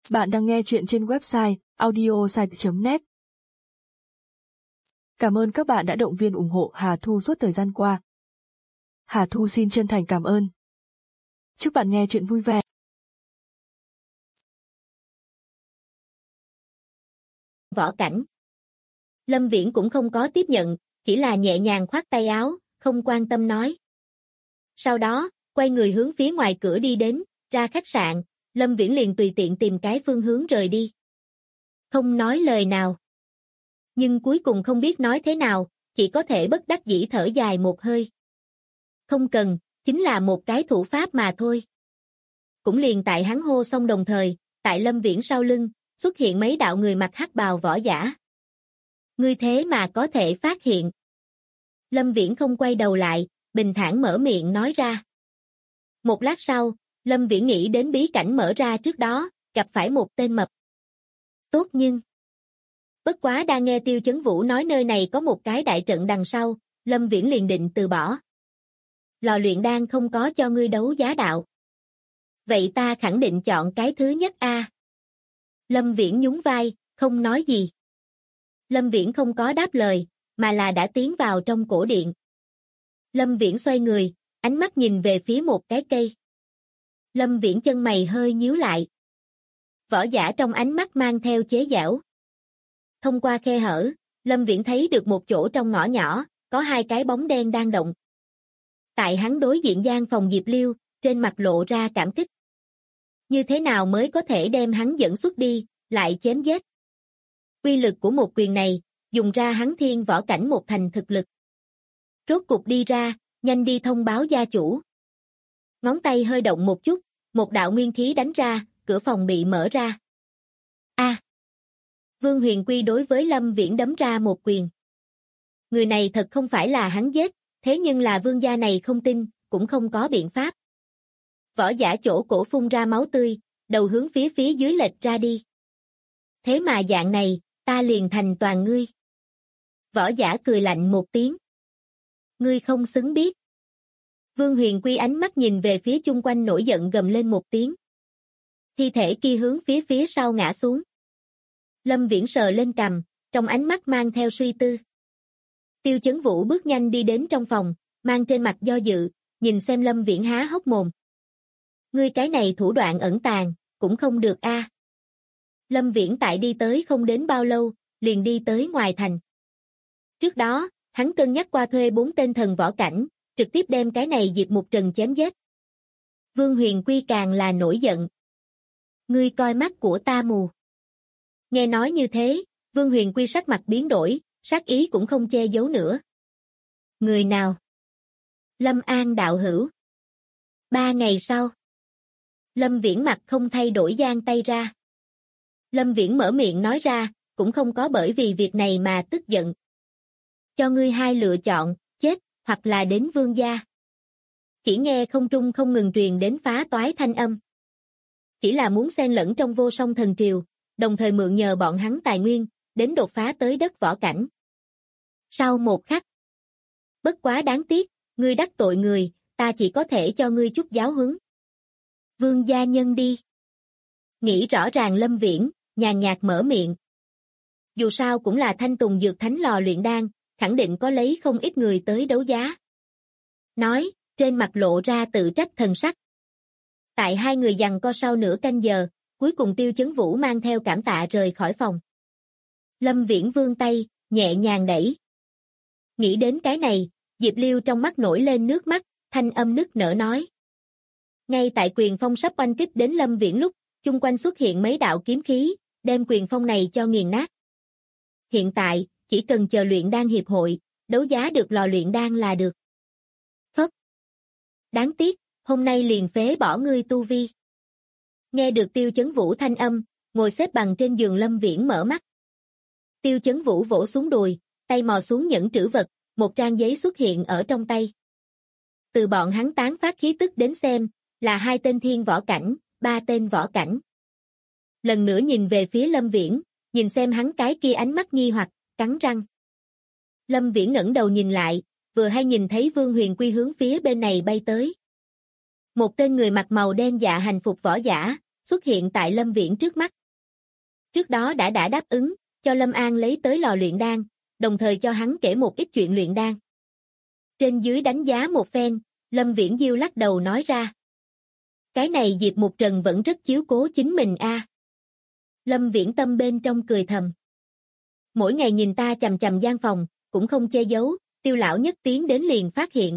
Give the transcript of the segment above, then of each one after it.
Bạn đang nghe chuyện trên website audiosite.net. Cảm ơn các bạn đã động viên ủng hộ Hà Thu suốt thời gian qua. Hà Thu xin chân thành cảm ơn. Chúc bạn nghe chuyện vui vẻ. Võ Cảnh. Lâm Viễn cũng không có tiếp nhận, chỉ là nhẹ nhàng khoát tay áo, không quan tâm nói. Sau đó, quay người hướng phía ngoài cửa đi đến, ra khách sạn, Lâm Viễn liền tùy tiện tìm cái phương hướng rời đi. Không nói lời nào. Nhưng cuối cùng không biết nói thế nào, chỉ có thể bất đắc dĩ thở dài một hơi. Không cần, chính là một cái thủ pháp mà thôi. Cũng liền tại hắn hô xong đồng thời, tại Lâm Viễn sau lưng, xuất hiện mấy đạo người mặc hắc bào võ giả. Ngươi thế mà có thể phát hiện. Lâm Viễn không quay đầu lại, bình thản mở miệng nói ra. Một lát sau, Lâm Viễn nghĩ đến bí cảnh mở ra trước đó, gặp phải một tên mập. Tốt nhưng... Bất quá đang nghe Tiêu Chấn Vũ nói nơi này có một cái đại trận đằng sau, Lâm Viễn liền định từ bỏ. Lò luyện đan không có cho ngươi đấu giá đạo. Vậy ta khẳng định chọn cái thứ nhất a. Lâm Viễn nhún vai, không nói gì. Lâm Viễn không có đáp lời, mà là đã tiến vào trong cổ điện. Lâm Viễn xoay người, ánh mắt nhìn về phía một cái cây. Lâm Viễn chân mày hơi nhíu lại. Võ giả trong ánh mắt mang theo chế giễu. Thông qua khe hở, Lâm Viễn thấy được một chỗ trong ngõ nhỏ, có hai cái bóng đen đang động. Tại hắn đối diện gian phòng Diệp Liêu, trên mặt lộ ra cảm kích. Như thế nào mới có thể đem hắn dẫn xuất đi, lại chém giết? Uy lực của một quyền này, dùng ra hắn thiên võ cảnh một thành thực lực. Rốt cục đi ra, nhanh đi thông báo gia chủ. Ngón tay hơi động một chút, một đạo nguyên khí đánh ra, cửa phòng bị mở ra. A. Vương Huyền Quy đối với Lâm Viễn đấm ra một quyền. Người này thật không phải là hắn giết, thế nhưng là vương gia này không tin, cũng không có biện pháp. Võ giả chỗ cổ phun ra máu tươi, đầu hướng phía dưới lệch ra đi. Thế mà dạng này, ta liền thành toàn ngươi. Võ giả cười lạnh một tiếng. Ngươi không xứng biết. Vương Huyền Quy ánh mắt nhìn về phía chung quanh nổi giận gầm lên một tiếng. Thi thể kia hướng phía sau ngã xuống. Lâm Viễn sờ lên cằm, trong ánh mắt mang theo suy tư. Tiêu Chấn Vũ bước nhanh đi đến trong phòng, mang trên mặt do dự, nhìn xem Lâm Viễn há hốc mồm. Ngươi cái này thủ đoạn ẩn tàng, cũng không được a. Lâm Viễn tại đi tới không đến bao lâu, liền đi tới ngoài thành. Trước đó, hắn cân nhắc qua thuê 4 tên thần võ cảnh, trực tiếp đem cái này Diệp Mục Trần chém giết. Vương Huyền Quy càng là nổi giận. Ngươi coi mắt của ta mù. Nghe nói như thế, Vương Huyền Quy sắc mặt biến đổi, sát ý cũng không che giấu nữa. Người nào? Lâm An đạo hữu. 3 ngày sau. Lâm Viễn mặt không thay đổi giang tay ra. Lâm Viễn mở miệng nói ra, cũng không có bởi vì việc này mà tức giận. Cho ngươi hai lựa chọn, chết, hoặc là đến vương gia. Chỉ nghe không trung không ngừng truyền đến phá toái thanh âm. Chỉ là muốn xen lẫn trong vô song thần triều, đồng thời mượn nhờ bọn hắn tài nguyên, đến đột phá tới đất võ cảnh. Sau một khắc. Bất quá đáng tiếc, ngươi đắc tội người, ta chỉ có thể cho ngươi chút giáo huấn. Vương gia nhân đi. Nghĩ rõ ràng Lâm Viễn, nhàn nhạt mở miệng. Dù sao cũng là Thanh Tùng Dược Thánh lò luyện đan, khẳng định có lấy không ít người tới đấu giá. Nói, trên mặt lộ ra tự trách thần sắc. Tại hai người giằng co sau nửa canh giờ, cuối cùng Tiêu Chấn Vũ mang theo cảm tạ rời khỏi phòng. Lâm Viễn vươn tay, nhẹ nhàng đẩy. Nghĩ đến cái này, Diệp Liêu trong mắt nổi lên nước mắt, thanh âm nức nở nói. Ngay tại quyền phong sắp oanh kích đến Lâm Viễn lúc, chung quanh xuất hiện mấy đạo kiếm khí, đem quyền phong này cho nghiền nát. Hiện tại, chỉ cần chờ luyện đan hiệp hội, đấu giá được lò luyện đan là được. Phất. Đáng tiếc, hôm nay liền phế bỏ ngươi tu vi. Nghe được Tiêu Chấn Vũ thanh âm, ngồi xếp bằng trên giường Lâm Viễn mở mắt. Tiêu Chấn Vũ vỗ xuống đùi, tay mò xuống nhẫn trữ vật, một trang giấy xuất hiện ở trong tay. Từ bọn hắn tán phát khí tức đến xem, là 2 tên thiên võ cảnh, 3 tên võ cảnh. Lần nữa nhìn về phía Lâm Viễn, nhìn xem hắn cái kia ánh mắt nghi hoặc, cắn răng. Lâm Viễn ngẩng đầu nhìn lại, vừa hay nhìn thấy Vương Huyền Quy hướng phía bên này bay tới. Một tên người mặc màu đen dạ hành phục võ giả, xuất hiện tại Lâm Viễn trước mắt. Trước đó đã đáp ứng, cho Lâm An lấy tới lò luyện đan, đồng thời cho hắn kể một ít chuyện luyện đan. Trên dưới đánh giá một phen, Lâm Viễn Diêu lắc đầu nói ra. Cái này Diệp Mục Trần vẫn rất chiếu cố chính mình a. Lâm Viễn tâm bên trong cười thầm. Mỗi ngày nhìn ta chằm chằm gian phòng, cũng không che giấu, Tiêu lão nhất tiến đến liền phát hiện.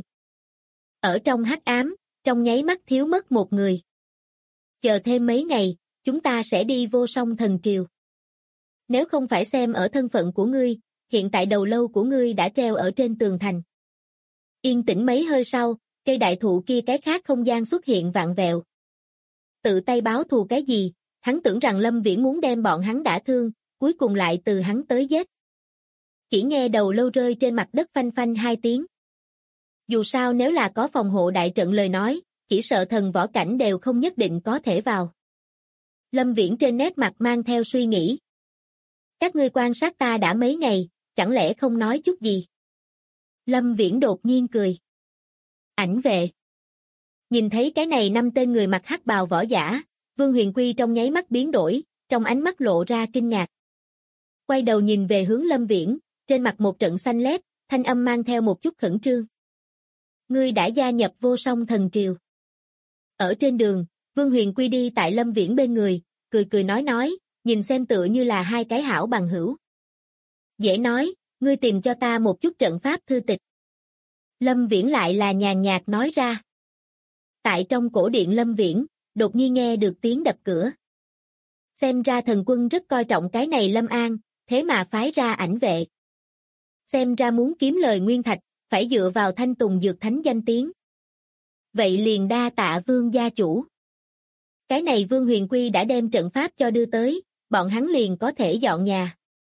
Ở trong hắc ám, trong nháy mắt thiếu mất một người. Chờ thêm mấy ngày, chúng ta sẽ đi Vô Song Thần Triều. Nếu không phải xem ở thân phận của ngươi, hiện tại đầu lâu của ngươi đã treo ở trên tường thành. Yên tĩnh mấy hơi sau, cây đại thụ kia cái khác không gian xuất hiện vạn vẹo. Tự tay báo thù cái gì, hắn tưởng rằng Lâm Viễn muốn đem bọn hắn đả thương, cuối cùng lại từ hắn tới giết. Chỉ nghe đầu lâu rơi trên mặt đất phanh phanh hai tiếng. Dù sao nếu là có phòng hộ đại trận lời nói, chỉ sợ thần võ cảnh đều không nhất định có thể vào. Lâm Viễn trên nét mặt mang theo suy nghĩ. Các ngươi quan sát ta đã mấy ngày, chẳng lẽ không nói chút gì? Lâm Viễn đột nhiên cười. Ảnh vệ. Nhìn thấy cái này 5 tên người mặc hắc bào võ giả, Vương Huyền Quy trong nháy mắt biến đổi, trong ánh mắt lộ ra kinh ngạc. Quay đầu nhìn về hướng Lâm Viễn, trên mặt một trận xanh lét, thanh âm mang theo một chút khẩn trương. Ngươi đã gia nhập Vô Song Thần Triều. Ở trên đường, Vương Huyền Quy đi tại Lâm Viễn bên người, cười cười nói, nhìn xem tựa như là hai cái hảo bằng hữu. Dễ nói, ngươi tìm cho ta một chút trận pháp thư tịch. Lâm Viễn lại là nhàn nhạt nói ra. Tại trong cổ điện Lâm Viễn, đột nhiên nghe được tiếng đập cửa. Xem ra thần quân rất coi trọng cái này Lâm An, thế mà phái ra ảnh vệ. Xem ra muốn kiếm lời nguyên thạch, phải dựa vào Thanh Tùng Dược Thánh danh tiếng. Vậy liền đa tạ Vương gia chủ. Cái này Vương Huyền Quy đã đem trận pháp cho đưa tới, bọn hắn liền có thể dọn nhà.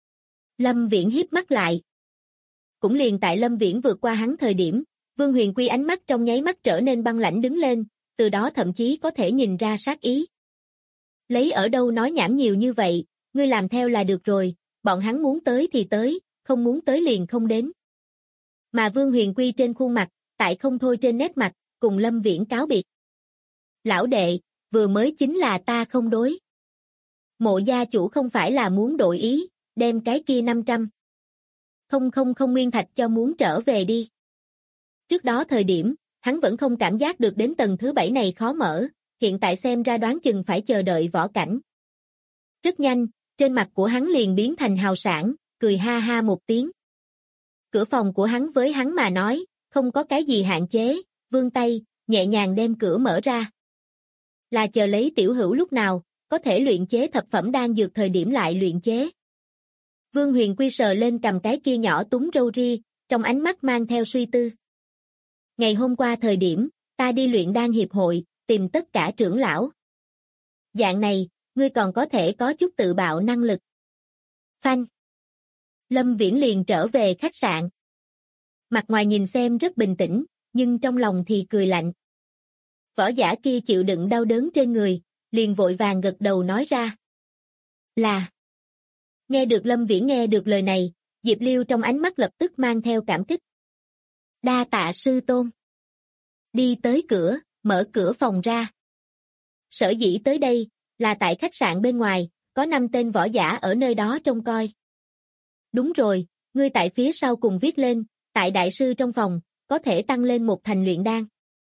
Lâm Viễn híp mắt lại. Cũng liền tại Lâm Viễn vượt qua hắn thời điểm, Vương Huyền Quy ánh mắt trong nháy mắt trở nên băng lãnh đứng lên, từ đó thậm chí có thể nhìn ra sát ý. Lấy ở đâu nói nhảm nhiều như vậy, ngươi làm theo là được rồi, bọn hắn muốn tới thì tới, không muốn tới liền không đến. Mà Vương Huyền Quy trên khuôn mặt, tại không thôi trên nét mặt, cùng Lâm Viễn cáo biệt. Lão đệ, vừa mới chính là ta không đối. Mộ gia chủ không phải là muốn đổi ý, đem cái kia 500. Không nguyên thạch cho muốn trở về đi. Trước đó thời điểm, hắn vẫn không cảm giác được đến tầng thứ 7 này khó mở, hiện tại xem ra đoán chừng phải chờ đợi võ cảnh. Rất nhanh, trên mặt của hắn liền biến thành hào sảng, cười ha ha một tiếng. Cửa phòng của hắn với hắn mà nói, không có cái gì hạn chế, vươn tay, nhẹ nhàng đem cửa mở ra. Là chờ lấy tiểu hữu lúc nào, có thể luyện chế thập phẩm đan dược thời điểm lại luyện chế. Vương Huyền Quy sờ lên cầm cái kia nhỏ túng râu ria, trong ánh mắt mang theo suy tư. Ngày hôm qua thời điểm, ta đi luyện đan hiệp hội, tìm tất cả trưởng lão. Dạng này, ngươi còn có thể có chút tự bạo năng lực. Phanh. Lâm Viễn liền trở về khách sạn. Mặt ngoài nhìn xem rất bình tĩnh, nhưng trong lòng thì cười lạnh. Võ giả kia chịu đựng đau đớn trên người, liền vội vàng gật đầu nói ra. Là. Nghe được Lâm Viễn nghe được lời này, Diệp Liêu trong ánh mắt lập tức mang theo cảm kích. Đa tạ sư tôn. Đi tới cửa, mở cửa phòng ra. Sở dĩ tới đây, là tại khách sạn bên ngoài, có 5 tên võ giả ở nơi đó trông coi. Đúng rồi, ngươi tại phía sau cùng viết lên, tại đại sư trong phòng, có thể tăng lên một thành luyện đan.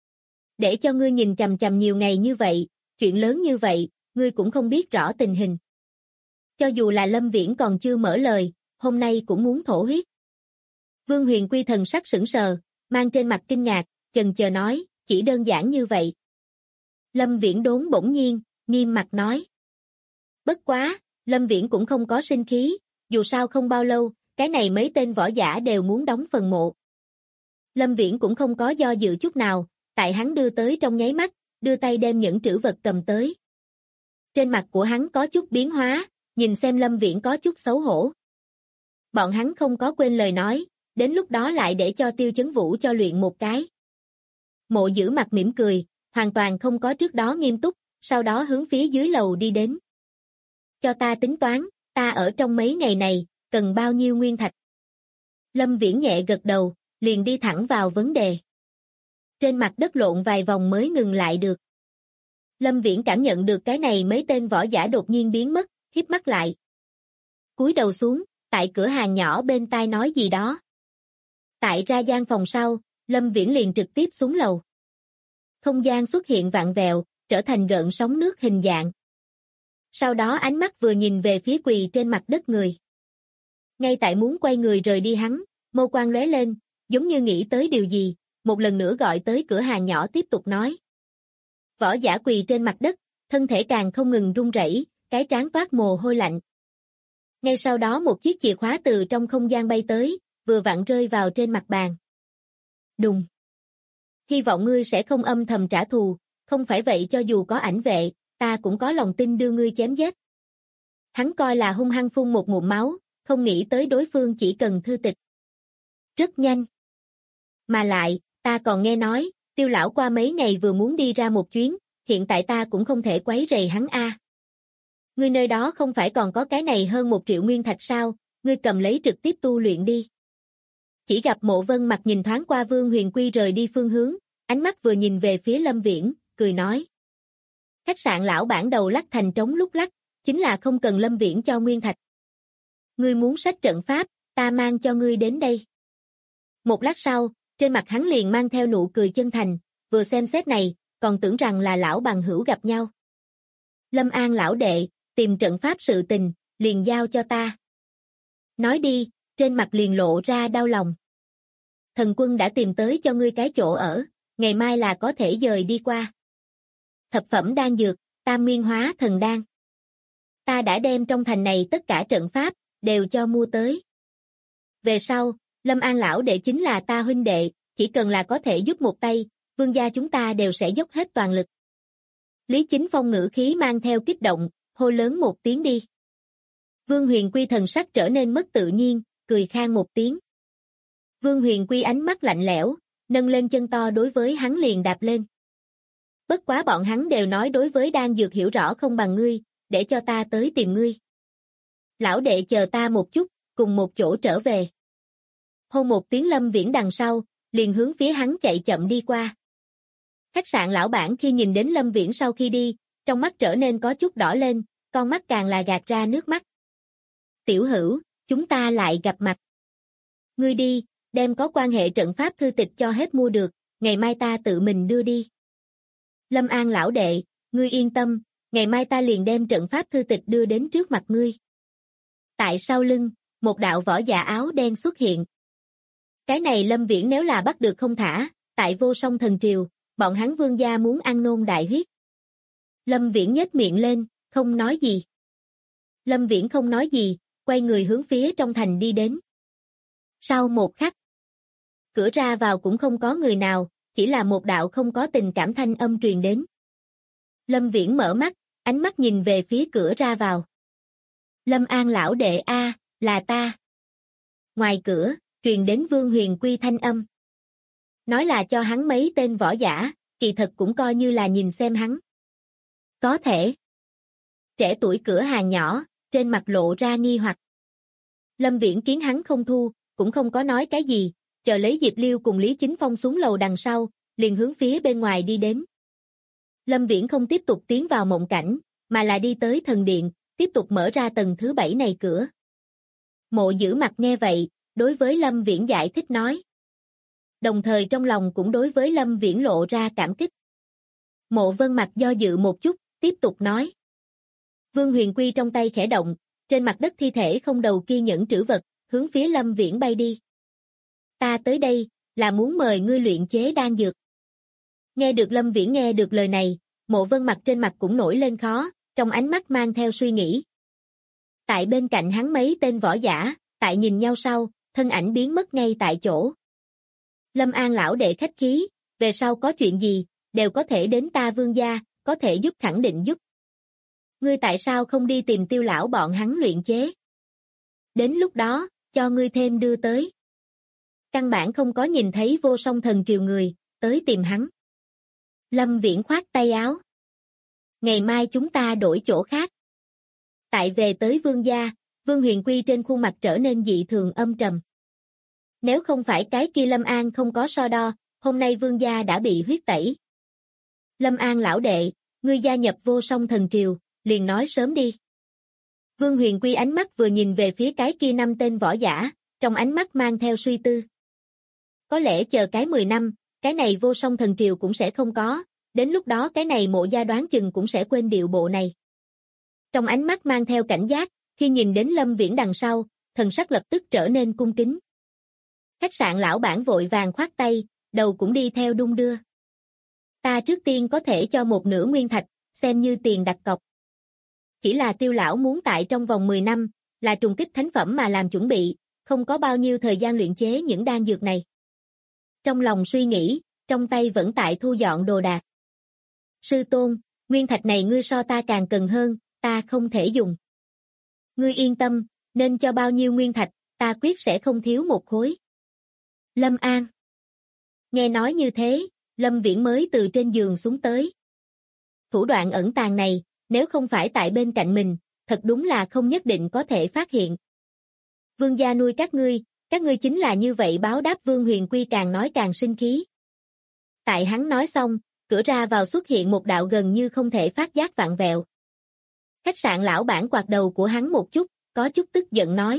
Để cho ngươi nhìn chằm chằm nhiều ngày như vậy, chuyện lớn như vậy, ngươi cũng không biết rõ tình hình. Cho dù là Lâm Viễn còn chưa mở lời, hôm nay cũng muốn thổ huyết. Vương Huyền Quy thần sắc sững sờ, mang trên mặt kinh ngạc, chần chờ nói, chỉ đơn giản như vậy. Lâm Viễn đốn bỗng nhiên, nghiêm mặt nói. Bất quá, Lâm Viễn cũng không có sinh khí, dù sao không bao lâu, cái này mấy tên võ giả đều muốn đóng phần mộ. Lâm Viễn cũng không có do dự chút nào, tại hắn đưa tới trong nháy mắt, đưa tay đem những trữ vật cầm tới. Trên mặt của hắn có chút biến hóa, nhìn xem Lâm Viễn có chút xấu hổ. Bọn hắn không có quên lời nói, đến lúc đó lại để cho Tiêu Chấn Vũ cho luyện một cái. Mộ giữ mặt mỉm cười, hoàn toàn không có trước đó nghiêm túc, sau đó hướng phía dưới lầu đi đến. Cho ta tính toán, ta ở trong mấy ngày này, cần bao nhiêu nguyên thạch? Lâm Viễn nhẹ gật đầu, liền đi thẳng vào vấn đề. Trên mặt đất lộn vài vòng mới ngừng lại được. Lâm Viễn cảm nhận được cái này mấy tên võ giả đột nhiên biến mất, híp mắt lại, cúi đầu xuống, tại cửa hàng nhỏ bên tai nói gì đó. Tại ra gian phòng sau, Lâm Viễn liền trực tiếp xuống lầu. Không gian xuất hiện vặn vẹo, trở thành gợn sóng nước hình dạng. Sau đó ánh mắt vừa nhìn về phía quỳ trên mặt đất người. Ngay tại muốn quay người rời đi hắn, mâu quang lóe lên, giống như nghĩ tới điều gì, một lần nữa gọi tới cửa hàng nhỏ tiếp tục nói. Võ giả quỳ trên mặt đất, thân thể càng không ngừng run rẩy, cái trán toát mồ hôi lạnh. Ngay sau đó một chiếc chìa khóa từ trong không gian bay tới, vừa vặn rơi vào trên mặt bàn. Đùng. Hy vọng ngươi sẽ không âm thầm trả thù, không phải vậy cho dù có ảnh vệ, ta cũng có lòng tin đưa ngươi chém giết. Hắn coi là hung hăng phun một ngụm máu, không nghĩ tới đối phương chỉ cần thư tịch. Rất nhanh. Mà lại, ta còn nghe nói, Tiêu lão qua mấy ngày vừa muốn đi ra một chuyến, hiện tại ta cũng không thể quấy rầy hắn a. Ngươi nơi đó không phải còn có cái này hơn 1 triệu nguyên thạch sao, ngươi cầm lấy trực tiếp tu luyện đi. Chỉ gặp Mộ Vân Mặc nhìn thoáng qua Vương Huyền Quy rời đi phương hướng, ánh mắt vừa nhìn về phía Lâm Viễn, cười nói. Khách sạn lão bản đầu lắc thành trống lúc lắc, chính là không cần Lâm Viễn cho nguyên thạch. Ngươi muốn sách trận pháp, ta mang cho ngươi đến đây. Một lát sau, trên mặt hắn liền mang theo nụ cười chân thành, vừa xem xét này, còn tưởng rằng là lão bằng hữu gặp nhau. Lâm An lão đệ, tìm trận pháp sự tình, liền giao cho ta. Nói đi, trên mặt liền lộ ra đau lòng. Thần quân đã tìm tới cho ngươi cái chỗ ở, ngày mai là có thể dời đi qua. Thập phẩm đan dược, tam nguyên hóa thần đan. Ta đã đem trong thành này tất cả trận pháp, đều cho mua tới. Về sau, Lâm An lão đệ chính là ta huynh đệ, chỉ cần là có thể giúp một tay, Vương gia chúng ta đều sẽ dốc hết toàn lực. Lý Chính Phong ngữ khí mang theo kích động, hô lớn một tiếng đi. Vương Huyền Quy thần sắc trở nên mất tự nhiên, cười khan một tiếng. Vương Huyền Quy ánh mắt lạnh lẽo, nâng lên chân to đối với hắn liền đạp lên. Bất quá bọn hắn đều nói đối với đan dược hiểu rõ không bằng ngươi, để cho ta tới tìm ngươi. Lão đệ chờ ta một chút, cùng một chỗ trở về. Hô một tiếng Lâm Viễn đằng sau, liền hướng phía hắn chạy chậm đi qua. Khách sạn lão bản khi nhìn đến Lâm Viễn sau khi đi, trong mắt trở nên có chút đỏ lên, con mắt càng là gạt ra nước mắt. Tiểu hữu, chúng ta lại gặp mặt. Ngươi đi, đem có quan hệ trận pháp thư tịch cho hết mua được, ngày mai ta tự mình đưa đi. Lâm An lão đệ, ngươi yên tâm, ngày mai ta liền đem trận pháp thư tịch đưa đến trước mặt ngươi. Tại sau lưng, một đạo võ giả áo đen xuất hiện. Cái này Lâm Viễn nếu là bắt được không thả, tại Vô Song Thần Triều, bọn hắn Vương gia muốn ăn nôn đại huyết. Lâm Viễn nhếch miệng lên, không nói gì. Lâm Viễn không nói gì, quay người hướng phía trong thành đi đến. Sau một khắc, cửa ra vào cũng không có người nào, chỉ là một đạo không có tình cảm thanh âm truyền đến. Lâm Viễn mở mắt, ánh mắt nhìn về phía cửa ra vào. Lâm An lão đệ a, là ta. Ngoài cửa, truyền đến Vương Huyền Quy thanh âm. Nói là cho hắn mấy tên võ giả, kỳ thật cũng coi như là nhìn xem hắn. Có thể. Trẻ tuổi cửa hàng nhỏ, trên mặt lộ ra nghi hoặc. Lâm Viễn kiến hắn không thu, cũng không có nói cái gì, chờ lấy Diệp Liêu cùng Lý Chính Phong xuống lầu đằng sau, liền hướng phía bên ngoài đi đến. Lâm Viễn không tiếp tục tiến vào mộng cảnh, mà là đi tới thần điện, tiếp tục mở ra tầng thứ 7 này cửa. Mộ Giữ Mặt nghe vậy, đối với Lâm Viễn giải thích nói. Đồng thời trong lòng cũng đối với Lâm Viễn lộ ra cảm kích. Mộ Vân Mặc do dự một chút, tiếp tục nói. Vương Huyền Quy trong tay khẽ động, trên mặt đất thi thể không đầu kia nhẫn trữ vật, hướng phía Lâm Viễn bay đi. Ta tới đây, là muốn mời ngươi luyện chế đan dược. Nghe được Lâm Viễn nghe được lời này, Mộ Vân Mặc trên mặt cũng nổi lên khó, trong ánh mắt mang theo suy nghĩ. Tại bên cạnh hắn mấy tên võ giả, tại nhìn nhau sau, thân ảnh biến mất ngay tại chỗ. Lâm An lão đệ khách khí, về sau có chuyện gì, đều có thể đến ta Vương gia, có thể giúp khẳng định giúp. Ngươi tại sao không đi tìm Tiêu lão bọn hắn luyện chế? Đến lúc đó, cho ngươi thêm đưa tới. Căn bản không có nhìn thấy Vô Song Thần Triều người, tới tìm hắn. Lâm Viễn khoát tay áo. Ngày mai chúng ta đổi chỗ khác. Tại về tới Vương gia, Vương Huyền Quy trên khuôn mặt trở nên dị thường âm trầm. Nếu không phải cái kia Lâm An không có so đo, hôm nay Vương gia đã bị huyết tẩy. Lâm An lão đệ, ngươi gia nhập Vô Song Thần Triều, liền nói sớm đi. Vương Huyền Quy ánh mắt vừa nhìn về phía cái kia 5 tên võ giả, trong ánh mắt mang theo suy tư. Có lẽ chờ cái 10 năm, cái này Vô Song Thần Triều cũng sẽ không có, đến lúc đó cái này Mộ gia đoán chừng cũng sẽ quên điệu bộ này. Trong ánh mắt mang theo cảnh giác, khi nhìn đến Lâm Viễn đằng sau, thần sắc lập tức trở nên cung kính. Khách sạn lão bản vội vàng khoát tay, đầu cũng đi theo đung đưa. Ta trước tiên có thể cho 1/2 nguyên thạch, xem như tiền đặt cọc. Chỉ là Tiêu lão muốn tại trong vòng 10 năm, là trùng kích thánh phẩm mà làm chuẩn bị, không có bao nhiêu thời gian luyện chế những đan dược này. Trong lòng suy nghĩ, trong tay vẫn tại thu dọn đồ đạc. Sư tôn, nguyên thạch này ngươi so ta càng cần hơn, ta không thể dùng. Ngươi yên tâm, nên cho bao nhiêu nguyên thạch, ta quyết sẽ không thiếu một khối. Lâm An. Nghe nói như thế, Lâm Viễn mới từ trên giường xuống tới. Thủ đoạn ẩn tàng này, nếu không phải tại bên cạnh mình, thật đúng là không nhất định có thể phát hiện. Vương gia nuôi các ngươi chính là như vậy báo đáp. Vương Huyền Quy càng nói càng sinh khí. Tại hắn nói xong, cửa ra vào xuất hiện một đạo gần như không thể phát giác vặn vẹo. Khách sạn lão bản quạt đầu của hắn một chút, có chút tức giận nói.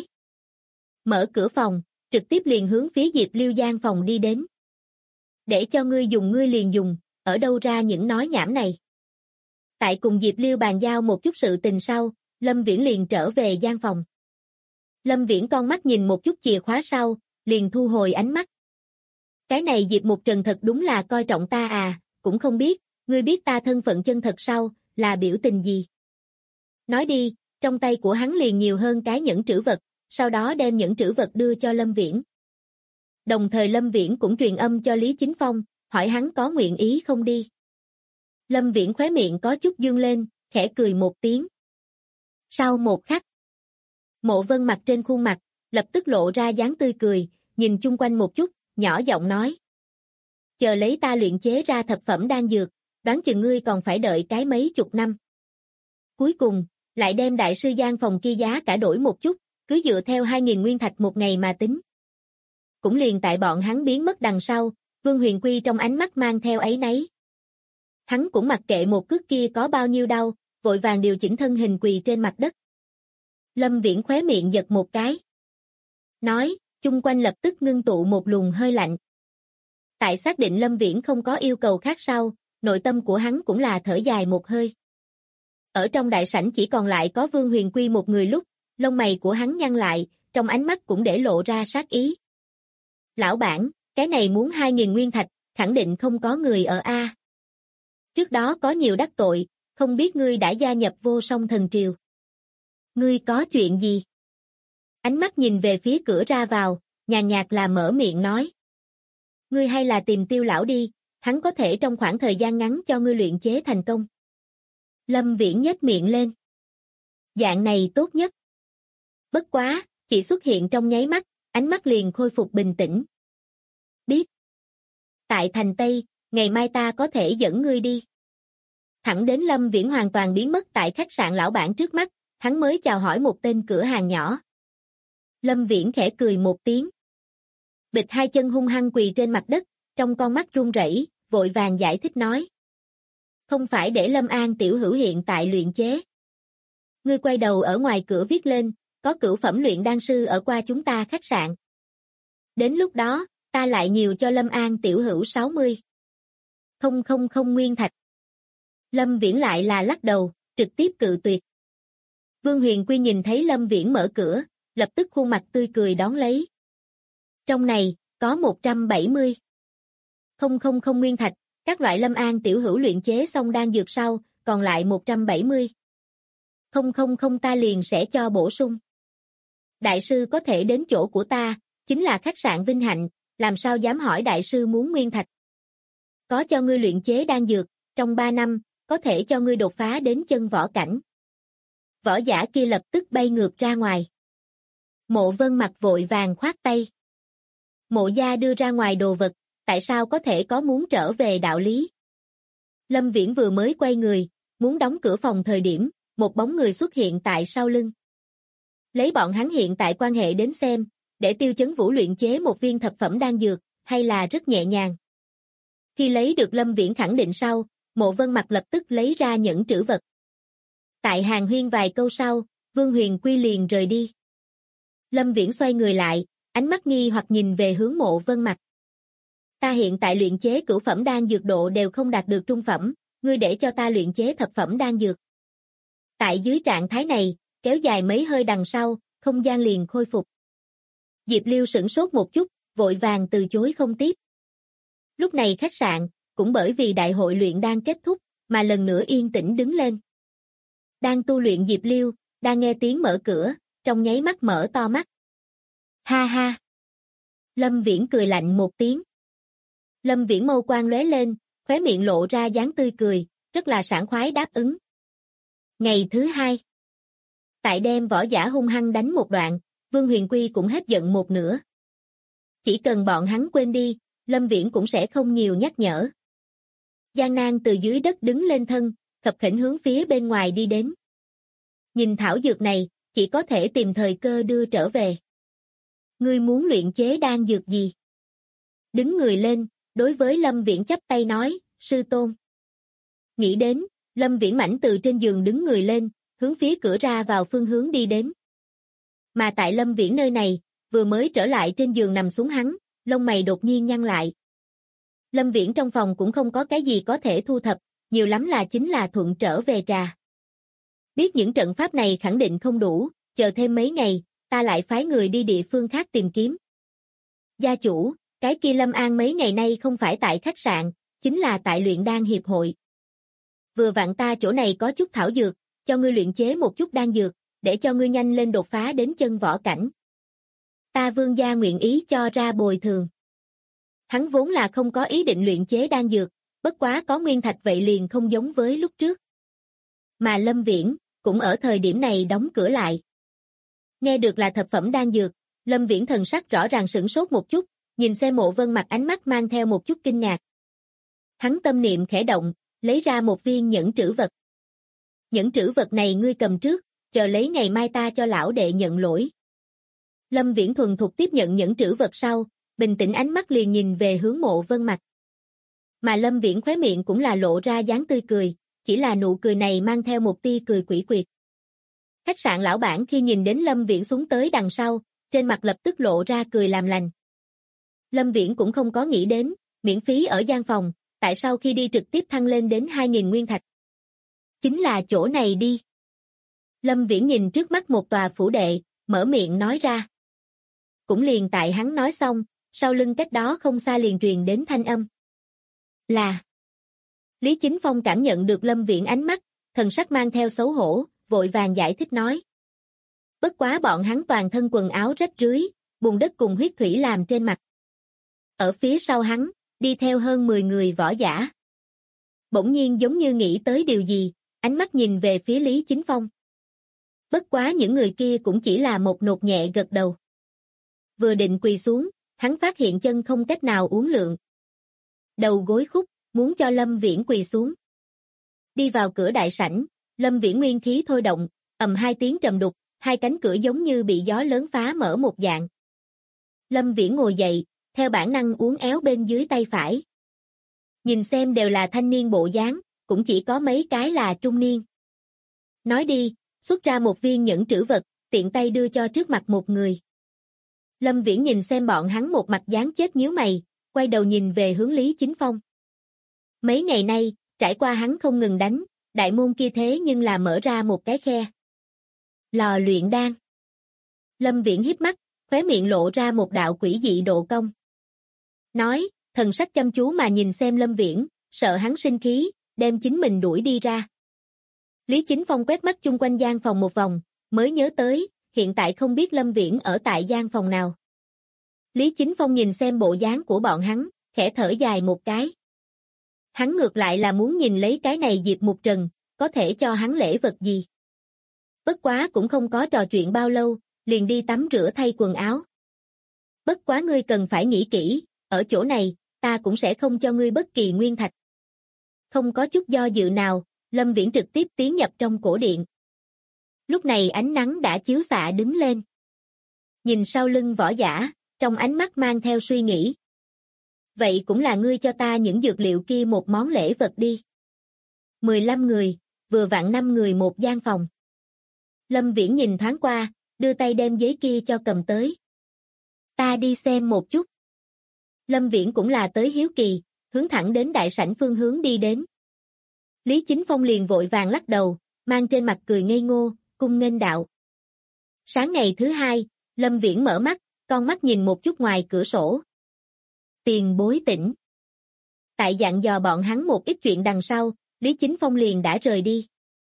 Mở cửa phòng, trực tiếp liền hướng phía Diệp Liêu gian phòng đi đến. Để cho ngươi dùng ngươi liền dùng, ở đâu ra những nói nhảm này. Tại cùng Diệp Liêu bàn giao một chút sự tình sau, Lâm Viễn liền trở về gian phòng. Lâm Viễn con mắt nhìn một chút chìa khóa sau, liền thu hồi ánh mắt. Cái này Diệp Mục Trần thật đúng là coi trọng ta à, cũng không biết, ngươi biết ta thân phận chân thật sau, là biểu tình gì. Nói đi, trong tay của hắn liền nhiều hơn cái nhẫn trữ vật, sau đó đem nhẫn trữ vật đưa cho Lâm Viễn. Đồng thời Lâm Viễn cũng truyền âm cho Lý Chính Phong, hỏi hắn có nguyện ý không đi. Lâm Viễn khóe miệng có chút dương lên, khẽ cười một tiếng. Sau một khắc, Mộ Vân mặt trên khuôn mặt, lập tức lộ ra dáng tươi cười, nhìn chung quanh một chút, nhỏ giọng nói. Chờ lấy ta luyện chế ra thập phẩm đan dược, đoán chừng ngươi còn phải đợi cái mấy chục năm. Cuối cùng, lại đem đại sư gian phòng kia giá cả đổi một chút, cứ dựa theo 2.000 nguyên thạch một ngày mà tính. Cũng liền tại bọn hắn biến mất đằng sau, Vương Huyền Quy trong ánh mắt mang theo áy náy. Hắn cũng mặc kệ một cước kia có bao nhiêu đau, vội vàng điều chỉnh thân hình quỳ trên mặt đất. Lâm Viễn khóe miệng giật một cái. Nói, chung quanh lập tức ngưng tụ một luồng hơi lạnh. Tại xác định Lâm Viễn không có yêu cầu khác sau, nội tâm của hắn cũng là thở dài một hơi. Ở trong đại sảnh chỉ còn lại có Vương Huyền Quy một người lúc, lông mày của hắn nhăn lại, trong ánh mắt cũng để lộ ra sát ý. Lão bản, cái này muốn 2.000 nguyên thạch, khẳng định không có người ở A. Trước đó có nhiều đắc tội, không biết ngươi đã gia nhập Vô Song Thần Triều. Ngươi có chuyện gì? Ánh mắt nhìn về phía cửa ra vào, nhàn nhạt là mở miệng nói. Ngươi hay là tìm Tiêu lão đi, hắn có thể trong khoảng thời gian ngắn cho ngươi luyện chế thành công. Lâm Viễn nhếch miệng lên. Dạng này tốt nhất. Bất quá, chỉ xuất hiện trong nháy mắt, ánh mắt liền khôi phục bình tĩnh. Biết. Tại thành Tây, ngày mai ta có thể dẫn ngươi đi. Thẳng đến Lâm Viễn hoàn toàn biến mất tại khách sạn lão bản trước mắt, hắn mới chào hỏi một tên cửa hàng nhỏ. Lâm Viễn khẽ cười một tiếng. Bịch hai chân hung hăng quỳ trên mặt đất, trong con mắt run rẩy, vội vàng giải thích nói. Không phải để Lâm An tiểu hữu hiện tại luyện chế. Ngươi quay đầu ở ngoài cửa viết lên, có cửu phẩm luyện đan sư ở qua chúng ta khách sạn. Đến lúc đó, ta lại nhiều cho Lâm An tiểu hữu 60. Không nguyên thạch. Lâm Viễn lại là lắc đầu, trực tiếp cự tuyệt. Vương Huyền Quy nhìn thấy Lâm Viễn mở cửa, lập tức khuôn mặt tươi cười đón lấy. Trong này, có 170. Không nguyên thạch, các loại Lâm An tiểu hữu luyện chế xong đan dược sau, còn lại 170. Không ta liền sẽ cho bổ sung. Đại sư có thể đến chỗ của ta, chính là khách sạn vinh hạnh, làm sao dám hỏi đại sư muốn nguyên thạch. Có cho ngươi luyện chế đan dược, trong 3 năm, có thể cho ngươi đột phá đến chân võ cảnh. Võ giả kia lập tức bay ngược ra ngoài. Mộ Vân mặt vội vàng khoát tay. Mộ gia đưa ra ngoài đồ vật, tại sao có thể có muốn trở về đạo lý? Lâm Viễn vừa mới quay người, muốn đóng cửa phòng thời điểm, một bóng người xuất hiện tại sau lưng. Lấy bọn hắn hiện tại quan hệ đến xem, để Tiêu Chấn Vũ luyện chế một viên thập phẩm đan dược, hay là rất nhẹ nhàng. Khi lấy được Lâm Viễn khẳng định sau, Mộ Vân mặt lập tức lấy ra nhẫn trữ vật. Tại hàng huyên vài câu sau, Vương Huyền Quy liền rời đi. Lâm Viễn xoay người lại, ánh mắt nghi hoặc nhìn về hướng Mộ Vân Mặc. Ta hiện tại luyện chế cửu phẩm đan dược độ đều không đạt được trung phẩm, ngươi để cho ta luyện chế thập phẩm đan dược. Tại dưới trạng thái này, kéo dài mấy hơi đằng sau, không gian liền khôi phục. Diệp Liêu sửng sốt một chút, vội vàng từ chối không tiếp. Lúc này khách sạn, cũng bởi vì đại hội luyện đan kết thúc, mà lần nữa yên tĩnh đứng lên. Đang tu luyện Diệp Liêu, đang nghe tiếng mở cửa, trong nháy mắt mở to mắt. Ha ha! Lâm Viễn cười lạnh một tiếng. Lâm Viễn mâu quang lóe lên, khóe miệng lộ ra dáng tươi cười, rất là sảng khoái đáp ứng. Ngày thứ hai. Tại đem võ giả hung hăng đánh một đoạn, Vương Huyền Quy cũng hết giận một nửa. Chỉ cần bọn hắn quên đi, Lâm Viễn cũng sẽ không nhiều nhắc nhở. Giang Nan từ dưới đất đứng lên thân, khập khiễng hướng phía bên ngoài đi đến. Nhìn thảo dược này, chỉ có thể tìm thời cơ đưa trở về. Ngươi muốn luyện chế đan dược gì? Đứng người lên, đối với Lâm Viễn chắp tay nói, sư tôn. Nghĩ đến, Lâm Viễn mãnh từ trên giường đứng người lên, hướng phía cửa ra vào phương hướng đi đến. Mà tại Lâm Viễn nơi này, vừa mới trở lại trên giường nằm xuống hắn, lông mày đột nhiên nhăn lại. Lâm Viễn trong phòng cũng không có cái gì có thể thu thập, nhiều lắm là chính là thuận trở về trà. Biết những trận pháp này khẳng định không đủ, chờ thêm mấy ngày, ta lại phái người đi địa phương khác tìm kiếm. Gia chủ, cái kia Lâm An mấy ngày nay không phải tại khách sạn, chính là tại luyện đan hiệp hội. Vừa vặn ta chỗ này có chút thảo dược, cho ngươi luyện chế một chút đan dược, để cho ngươi nhanh lên đột phá đến chân võ cảnh. Ta Vương gia nguyện ý cho ra bồi thường. Hắn vốn là không có ý định luyện chế đan dược, bất quá có nguyên thạch vậy liền không giống với lúc trước. Mà Lâm Viễn, cũng ở thời điểm này đóng cửa lại. Nghe được là thập phẩm đan dược, Lâm Viễn thần sắc rõ ràng sửng sốt một chút, nhìn xem Mộ Vân Mặc ánh mắt mang theo một chút kinh ngạc. Hắn tâm niệm khẽ động, lấy ra một viên nhẫn trữ vật. Nhẫn trữ vật này ngươi cầm trước, chờ lấy ngày mai ta cho lão đệ nhận lỗi. Lâm Viễn thuần thục tiếp nhận nhẫn trữ vật sau, bình tĩnh ánh mắt liền nhìn về hướng Mộ Vân Mặc. Mà Lâm Viễn khóe miệng cũng là lộ ra dáng tươi cười, chỉ là nụ cười này mang theo một tia cười quỷ quyệt. Khách sạn lão bản khi nhìn đến Lâm Viễn xuống tới đằng sau, trên mặt lập tức lộ ra cười làm lành. Lâm Viễn cũng không có nghĩ đến, miễn phí ở gian phòng, tại sao khi đi trực tiếp thăng lên đến 2.000 nguyên thạch. Chính là chỗ này đi. Lâm Viễn nhìn trước mắt một tòa phủ đệ, mở miệng nói ra. Cũng liền tại hắn nói xong, sau lưng cách đó không xa liền truyền đến thanh âm. Là. Lý Chính Phong cảm nhận được Lâm Viễn ánh mắt, thần sắc mang theo xấu hổ, vội vàng giải thích nói. Bất quá bọn hắn toàn thân quần áo rách rưới, bùn đất cùng huyết thủy làm trên mặt. Ở phía sau hắn, đi theo hơn 10 người võ giả. Bỗng nhiên giống như nghĩ tới điều gì, ánh mắt nhìn về phía Lý Chính Phong. Bất quá những người kia cũng chỉ là một nột nhẹ gật đầu. Vừa định quỳ xuống, hắn phát hiện chân không cách nào uốn lượn. Đầu gối khúc, muốn cho Lâm Viễn quỳ xuống. Đi vào cửa đại sảnh, Lâm Viễn nguyên khí thôi động, ầm hai tiếng trầm đục, hai cánh cửa giống như bị gió lớn phá mở một dạng. Lâm Viễn ngồi dậy, theo bản năng uốn éo bên dưới tay phải. Nhìn xem đều là thanh niên bộ dáng, cũng chỉ có mấy cái là trung niên. Nói đi, xuất ra một viên nhẫn trữ vật, tiện tay đưa cho trước mặt một người. Lâm Viễn nhìn xem bọn hắn một mặt dáng chết nhíu mày, quay đầu nhìn về hướng Lý Chính Phong. Mấy ngày nay, trải qua hắn không ngừng đánh, đại môn kia thế nhưng là mở ra một cái khe. Lò luyện đan. Lâm Viễn híp mắt, khóe miệng lộ ra một đạo quỷ dị độ cong. Nói, thần sắc chăm chú mà nhìn xem Lâm Viễn, sợ hắn sinh khí, đem chính mình đuổi đi ra. Lý Chính Phong quét mắt chung quanh gian phòng một vòng, mới nhớ tới, hiện tại không biết Lâm Viễn ở tại gian phòng nào. Lý Chính Phong nhìn xem bộ dáng của bọn hắn, khẽ thở dài một cái. Hắn ngược lại là muốn nhìn lấy cái này Diệp Mục Trần, có thể cho hắn lễ vật gì. Bất quá cũng không có trò chuyện bao lâu, liền đi tắm rửa thay quần áo. Bất quá ngươi cần phải nghĩ kỹ, ở chỗ này, ta cũng sẽ không cho ngươi bất kỳ nguyên thạch. Không có chút do dự nào, Lâm Viễn trực tiếp tiến nhập trong cổ điện. Lúc này ánh nắng đã chiếu xạ đứng lên. Nhìn sau lưng võ giả, trong ánh mắt mang theo suy nghĩ. Vậy cũng là ngươi cho ta những dược liệu kia một món lễ vật đi. 15 người, vừa vặn 5 người một gian phòng. Lâm Viễn nhìn thoáng qua, đưa tay đem giấy kia cho cầm tới. Ta đi xem một chút. Lâm Viễn cũng là tới hiếu kỳ, hướng thẳng đến đại sảnh phương hướng đi đến. Lý Chính Phong liền vội vàng lắc đầu, mang trên mặt cười ngây ngô, cung nghênh đạo. Sáng ngày thứ hai, Lâm Viễn mở mắt, con mắt nhìn một chút ngoài cửa sổ. Tiền bối tỉnh. Tại dặn dò bọn hắn một ít chuyện đằng sau, Lý Chính Phong liền đã rời đi.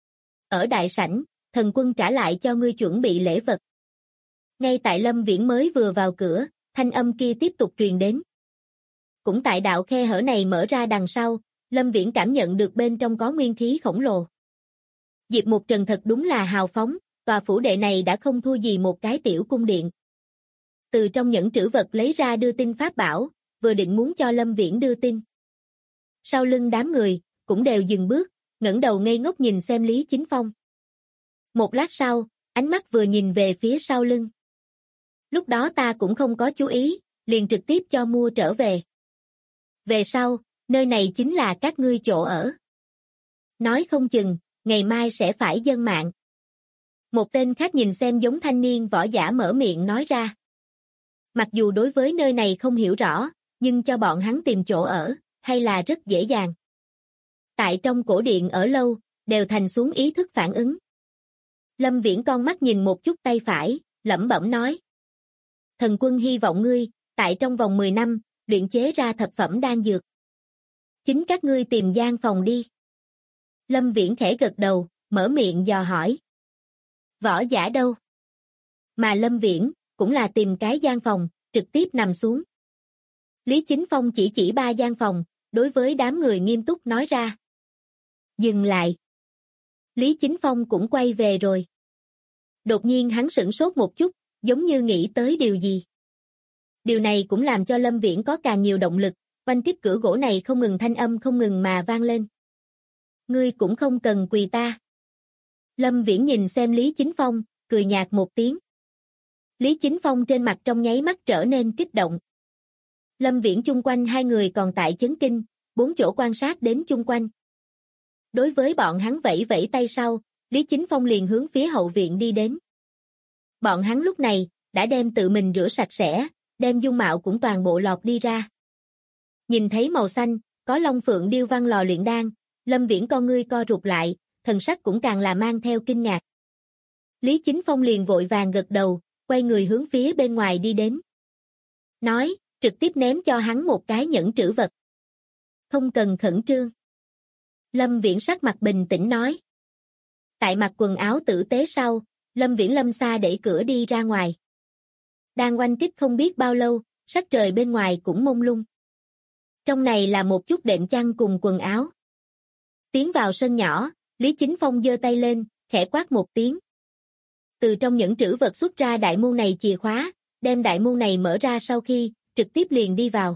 Ở đại sảnh, thần quân trả lại cho ngươi chuẩn bị lễ vật. Ngay tại Lâm Viễn mới vừa vào cửa, thanh âm kia tiếp tục truyền đến. Cũng tại đạo khe hở này mở ra đằng sau, Lâm Viễn cảm nhận được bên trong có nguyên khí khổng lồ. Diệp Mục Trần thật đúng là hào phóng, tòa phủ đệ này đã không thua gì một cái tiểu cung điện. Từ trong nhẫn trữ vật lấy ra đưa tin pháp bảo, vừa định muốn cho Lâm Viễn đưa tin. Sau lưng đám người, cũng đều dừng bước, ngẩng đầu ngây ngốc nhìn xem Lý Chính Phong. Một lát sau, ánh mắt vừa nhìn về phía sau lưng. Lúc đó ta cũng không có chú ý, liền trực tiếp cho mua trở về. Về sau, nơi này chính là các ngươi chỗ ở. Nói không chừng, ngày mai sẽ phải dâng mạng. Một tên khác nhìn xem giống thanh niên võ giả mở miệng nói ra. Mặc dù đối với nơi này không hiểu rõ, nhưng cho bọn hắn tìm chỗ ở, hay là rất dễ dàng. Tại trong cổ điện ở lâu, đều thành xuống ý thức phản ứng. Lâm Viễn con mắt nhìn một chút tay phải, lẩm bẩm nói. Thần quân hy vọng ngươi, tại trong vòng 10 năm, luyện chế ra thập phẩm đan dược. Chính các ngươi tìm gian phòng đi. Lâm Viễn khẽ gật đầu, mở miệng dò hỏi. Võ giả đâu? Mà Lâm Viễn, cũng là tìm cái gian phòng, trực tiếp nằm xuống. Lý Chính Phong chỉ 3 gian phòng, đối với đám người nghiêm túc nói ra. Dừng lại. Lý Chính Phong cũng quay về rồi. Đột nhiên hắn sửng sốt một chút, giống như nghĩ tới điều gì. Điều này cũng làm cho Lâm Viễn có càng nhiều động lực, quanh tiếp cửa gỗ này không ngừng thanh âm không ngừng mà vang lên. Ngươi cũng không cần quỳ ta. Lâm Viễn nhìn xem Lý Chính Phong, cười nhạt một tiếng. Lý Chính Phong trên mặt trong nháy mắt trở nên kích động. Lâm Viễn chung quanh hai người còn tại chấn kinh, 4 chỗ quan sát đến chung quanh. Đối với bọn hắn vẫy vẫy tay sau, Lý Chính Phong liền hướng phía hậu viện đi đến. Bọn hắn lúc này, đã đem tự mình rửa sạch sẽ, đem dung mạo cũng toàn bộ lọt đi ra. Nhìn thấy màu xanh, có long phượng điêu văn lò luyện đan, Lâm Viễn con ngươi co rụt lại, thần sắc cũng càng là mang theo kinh ngạc. Lý Chính Phong liền vội vàng gật đầu, quay người hướng phía bên ngoài đi đến. Nói, trực tiếp ném cho hắn một cái nhẫn trữ vật. Không cần khẩn trương. Lâm Viễn sắc mặt bình tĩnh nói. Tại mặc quần áo tử tế sau, Lâm Viễn lâm xa đẩy cửa đi ra ngoài. Đang oanh kích không biết bao lâu, sắc trời bên ngoài cũng mông lung. Trong này là một chút đệm chăn cùng quần áo. Tiến vào sân nhỏ, Lý Chính Phong giơ tay lên, khẽ quát một tiếng. Từ trong những trữ vật xuất ra đại môn này chìa khóa, đem đại môn này mở ra sau khi, trực tiếp liền đi vào.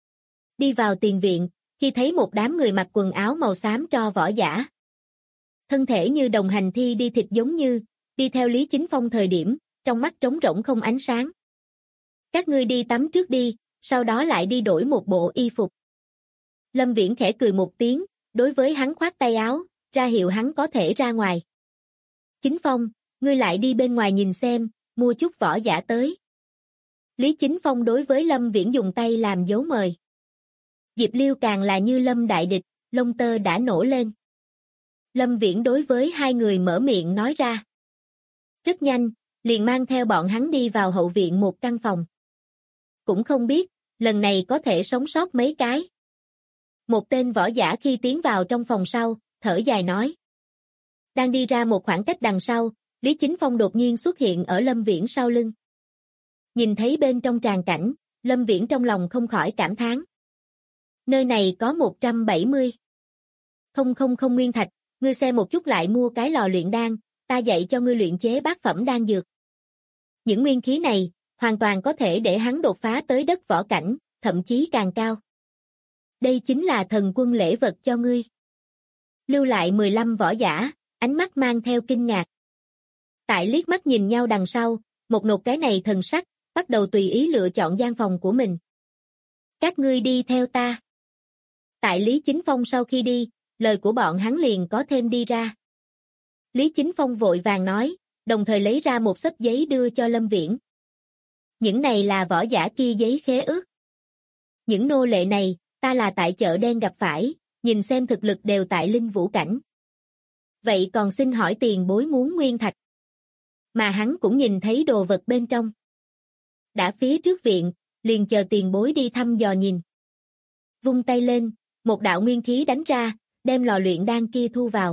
Đi vào tiền viện, khi thấy một đám người mặc quần áo màu xám tro võ giả. Thân thể như đồng hành thi đi thịt giống như, đi theo Lý Chính Phong thời điểm, trong mắt trống rỗng không ánh sáng. Các ngươi đi tắm trước đi, sau đó lại đi đổi một bộ y phục. Lâm Viễn khẽ cười một tiếng, đối với hắn khoát tay áo, ra hiệu hắn có thể ra ngoài. Chính Phong, ngươi lại đi bên ngoài nhìn xem, mua chút võ giả tới. Lý Chính Phong đối với Lâm Viễn dùng tay làm dấu mời. Diệp Liêu càng là như lâm đại địch, lông tơ đã nổ lên. Lâm Viễn đối với hai người mở miệng nói ra. Rất nhanh, liền mang theo bọn hắn đi vào hậu viện một căn phòng. Cũng không biết, lần này có thể sống sót mấy cái. Một tên võ giả khi tiến vào trong phòng sau, thở dài nói. Đang đi ra một khoảng cách đằng sau, Lý Chính Phong đột nhiên xuất hiện ở Lâm Viễn sau lưng. Nhìn thấy bên trong tràng cảnh, Lâm Viễn trong lòng không khỏi cảm thán. Nơi này có 170. Không nguyên thạch, ngươi xem một chút lại mua cái lò luyện đan, ta dạy cho ngươi luyện chế bát phẩm đan dược. Những nguyên khí này, hoàn toàn có thể để hắn đột phá tới đất võ cảnh, thậm chí càng cao. Đây chính là thần quân lễ vật cho ngươi. Lưu lại 15 võ giả, ánh mắt mang theo kinh ngạc. Tại liếc mắt nhìn nhau đằng sau, một nột cái này thần sắc, bắt đầu tùy ý lựa chọn gian phòng của mình. Các ngươi đi theo ta. Tại Lý Chính Phong sau khi đi, lời của bọn hắn liền có thêm đi ra. Lý Chính Phong vội vàng nói, đồng thời lấy ra một xấp giấy đưa cho Lâm Viễn. Những này là võ giả kia giấy khế ước. Những nô lệ này, ta là tại chợ đen gặp phải, nhìn xem thực lực đều tại linh vũ cảnh. Vậy còn xin hỏi tiền bối muốn nguyên thạch. Mà hắn cũng nhìn thấy đồ vật bên trong. Đã phía trước viện, liền chờ tiền bối đi thăm dò nhìn. Vung tay lên, một đạo nguyên khí đánh ra, đem lò luyện đan kia thu vào.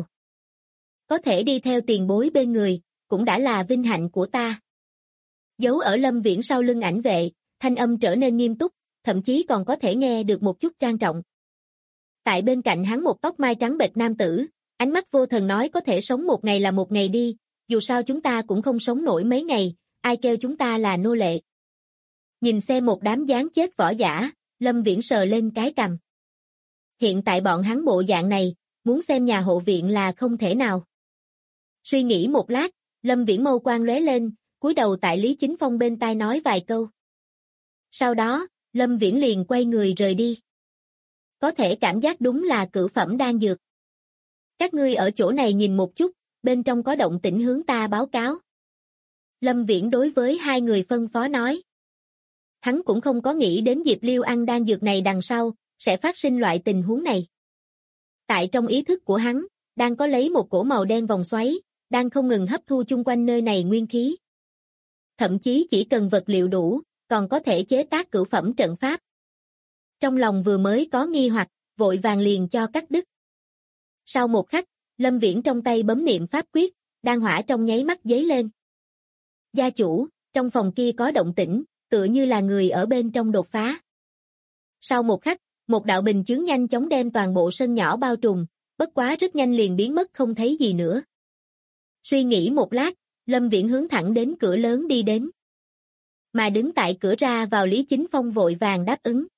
Có thể đi theo tiền bối bên người, cũng đã là vinh hạnh của ta. Giấu ở Lâm Viễn sau lưng ảnh vệ, thanh âm trở nên nghiêm túc, thậm chí còn có thể nghe được một chút trang trọng. Tại bên cạnh hắn một tóc mai trắng bệch nam tử, ánh mắt vô thần nói có thể sống một ngày là một ngày đi, dù sao chúng ta cũng không sống nổi mấy ngày, ai kêu chúng ta là nô lệ. Nhìn xem một đám gián chết võ giả, Lâm Viễn sờ lên cái cằm. Hiện tại bọn hắn bộ dạng này, muốn xem nhà hộ viện là không thể nào. Suy nghĩ một lát, Lâm Viễn mâu quang lóe lên, cúi đầu tại Lý Chính Phong bên tai nói vài câu. Sau đó, Lâm Viễn liền quay người rời đi. Có thể cảm giác đúng là cửu phẩm đan dược. Các ngươi ở chỗ này nhìn một chút, bên trong có động tĩnh hướng ta báo cáo. Lâm Viễn đối với hai người phân phó nói. Hắn cũng không có nghĩ đến Diệp Liêu ăn đan dược này đằng sau, sẽ phát sinh loại tình huống này. Tại trong ý thức của hắn, đang có lấy một cổ màu đen vòng xoáy, đang không ngừng hấp thu chung quanh nơi này nguyên khí. Thậm chí chỉ cần vật liệu đủ, còn có thể chế tác cửu phẩm trận pháp. Trong lòng vừa mới có nghi hoặc, vội vàng liền cho cắt đứt. Sau một khắc, Lâm Viễn trong tay bấm niệm pháp quyết, đan hỏa trong nháy mắt giấy lên. Gia chủ, trong phòng kia có động tĩnh, tựa như là người ở bên trong đột phá. Sau một khắc, một đạo bình chướng nhanh chóng đem toàn bộ sân nhỏ bao trùm, bất quá rất nhanh liền biến mất không thấy gì nữa. Suy nghĩ một lát, Lâm Viễn hướng thẳng đến cửa lớn đi đến. Mà đứng tại cửa ra vào Lý Chính Phong vội vàng đáp ứng.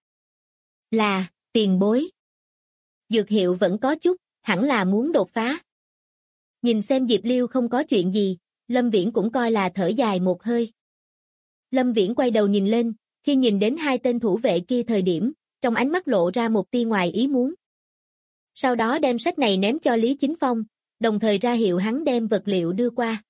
Là, tiền bối. Dược hiệu vẫn có chút, hẳn là muốn đột phá. Nhìn xem Diệp Liêu không có chuyện gì, Lâm Viễn cũng coi là thở dài một hơi. Lâm Viễn quay đầu nhìn lên, khi nhìn đến hai tên thủ vệ kia thời điểm, trong ánh mắt lộ ra một tia ngoài ý muốn. Sau đó đem sách này ném cho Lý Chính Phong, đồng thời ra hiệu hắn đem vật liệu đưa qua.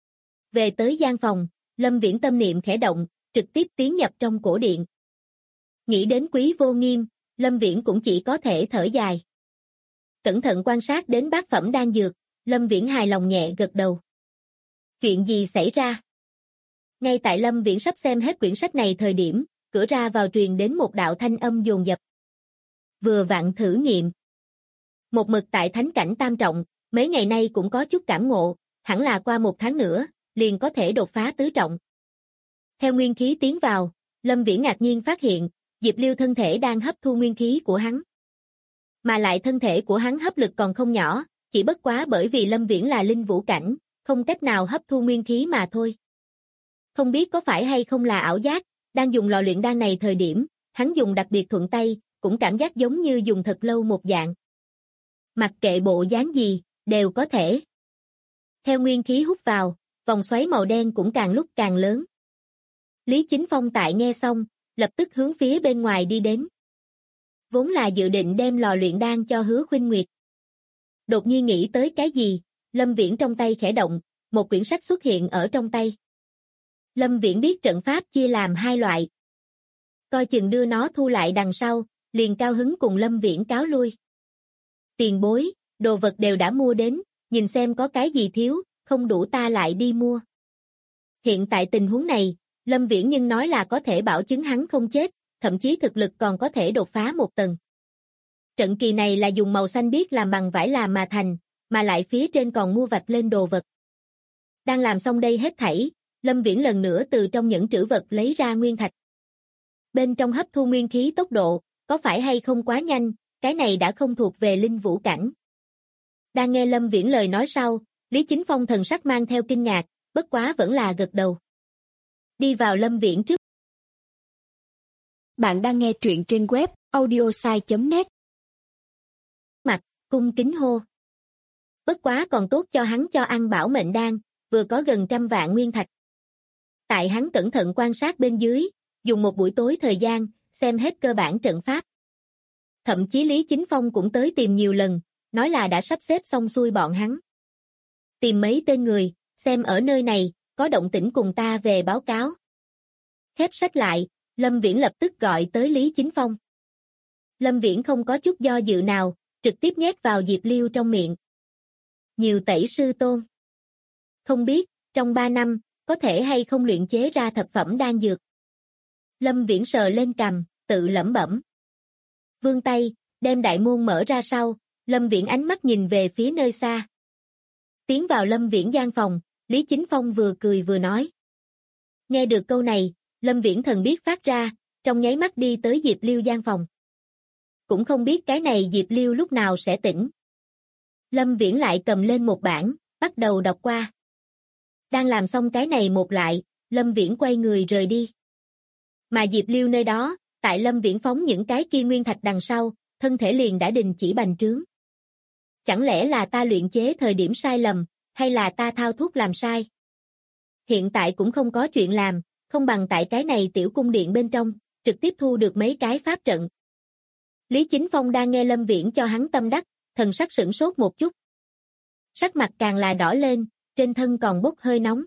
Về tới gian phòng, Lâm Viễn tâm niệm khẽ động, trực tiếp tiến nhập trong cổ điện. Nghĩ đến Quý Vô Nghiêm, Lâm Viễn cũng chỉ có thể thở dài. Cẩn thận quan sát đến bát phẩm đan dược, Lâm Viễn hài lòng nhẹ gật đầu. Chuyện gì xảy ra? Ngay tại Lâm Viễn sắp xem hết quyển sách này thời điểm, cửa ra vào truyền đến một đạo thanh âm dồn dập. Vừa vặn thử nghiệm. Một mực tại thánh cảnh tam trọng, mấy ngày nay cũng có chút cảm ngộ, hẳn là qua một tháng nữa, liền có thể đột phá tứ trọng. Theo nguyên khí tiến vào, Lâm Viễn ngạc nhiên phát hiện, Diệp Liêu thân thể đang hấp thu nguyên khí của hắn. Mà lại thân thể của hắn hấp lực còn không nhỏ, chỉ bất quá bởi vì Lâm Viễn là linh vũ cảnh, không cách nào hấp thu nguyên khí mà thôi. Không biết có phải hay không là ảo giác, đang dùng lò luyện đan này thời điểm, hắn dùng đặc biệt thuận tay, cũng cảm giác giống như dùng thật lâu một dạng. Mặc kệ bộ dáng gì, đều có thể. Theo nguyên khí hút vào, vòng xoáy màu đen cũng càng lúc càng lớn. Lý Chính Phong tại nghe xong, lập tức hướng phía bên ngoài đi đến. Vốn là dự định đem lò luyện đan cho Hứa Khuynh Nguyệt. Đột nhiên nghĩ tới cái gì, Lâm Viễn trong tay khẽ động, một quyển sách xuất hiện ở trong tay. Lâm Viễn biết trận pháp chia làm hai loại. Coi chừng đưa nó thu lại đằng sau, liền cao hứng cùng Lâm Viễn cáo lui. Tiền bối, đồ vật đều đã mua đến, nhìn xem có cái gì thiếu, không đủ ta lại đi mua. Hiện tại tình huống này, Lâm Viễn nhưng nói là có thể bảo chứng hắn không chết, thậm chí thực lực còn có thể đột phá một tầng. Trận kỳ này là dùng màu xanh biếc làm bằng vải làm mà thành, mà lại phía trên còn mua vạch lên đồ vật. Đang làm xong đây hết thảy, Lâm Viễn lần nữa từ trong những trữ vật lấy ra nguyên thạch. Bên trong hấp thu nguyên khí tốc độ, có phải hay không quá nhanh, cái này đã không thuộc về linh vũ cảnh. Đang nghe Lâm Viễn lời nói sau, Lý Chính Phong thần sắc mang theo kinh ngạc, bất quá vẫn là gật đầu. Đi vào Lâm Viễn trước. Bạn đang nghe truyện trên web audiosai.net. Mặt, cung kính hô. Bất quá còn tốt cho hắn cho ăn bảo mệnh đan, vừa có gần 100 vạn nguyên thạch. Tại hắn cẩn thận quan sát bên dưới, dùng một buổi tối thời gian, xem hết cơ bản trận pháp. Thậm chí Lý Chính Phong cũng tới tìm nhiều lần, nói là đã sắp xếp xong xuôi bọn hắn. Tìm mấy tên người, xem ở nơi này, có động tĩnh cùng ta về báo cáo. Khép sách lại, Lâm Viễn lập tức gọi tới Lý Chính Phong. Lâm Viễn không có chút do dự nào, trực tiếp nhét vào Diệp Liêu trong miệng. Nhiều tẩy sư tôn. Không biết, trong 3 năm, có thể hay không luyện chế ra thập phẩm đan dược. Lâm Viễn sờ lên cằm, tự lẩm bẩm. Vươn tay, đem đại môn mở ra sau, Lâm Viễn ánh mắt nhìn về phía nơi xa. Tiến vào Lâm Viễn gian phòng, Lý Chính Phong vừa cười vừa nói. Nghe được câu này, Lâm Viễn thần biết phát ra, trong nháy mắt đi tới Diệp Liêu gian phòng. Cũng không biết cái này Diệp Liêu lúc nào sẽ tỉnh. Lâm Viễn lại cầm lên một bản, bắt đầu đọc qua. Đang làm xong cái này một lại, Lâm Viễn quay người rời đi. Mà Diệp Liêu nơi đó, tại Lâm Viễn phóng những cái kia nguyên thạch đằng sau, thân thể liền đã đình chỉ bành trướng. Chẳng lẽ là ta luyện chế thời điểm sai lầm, hay là ta thao thuốc làm sai? Hiện tại cũng không có chuyện làm, không bằng tại cái này tiểu cung điện bên trong, trực tiếp thu được mấy cái pháp trận. Lý Chính Phong đang nghe Lâm Viễn cho hắn tâm đắc, thần sắc sửng sốt một chút. Sắc mặt càng là đỏ lên, trên thân còn bốc hơi nóng.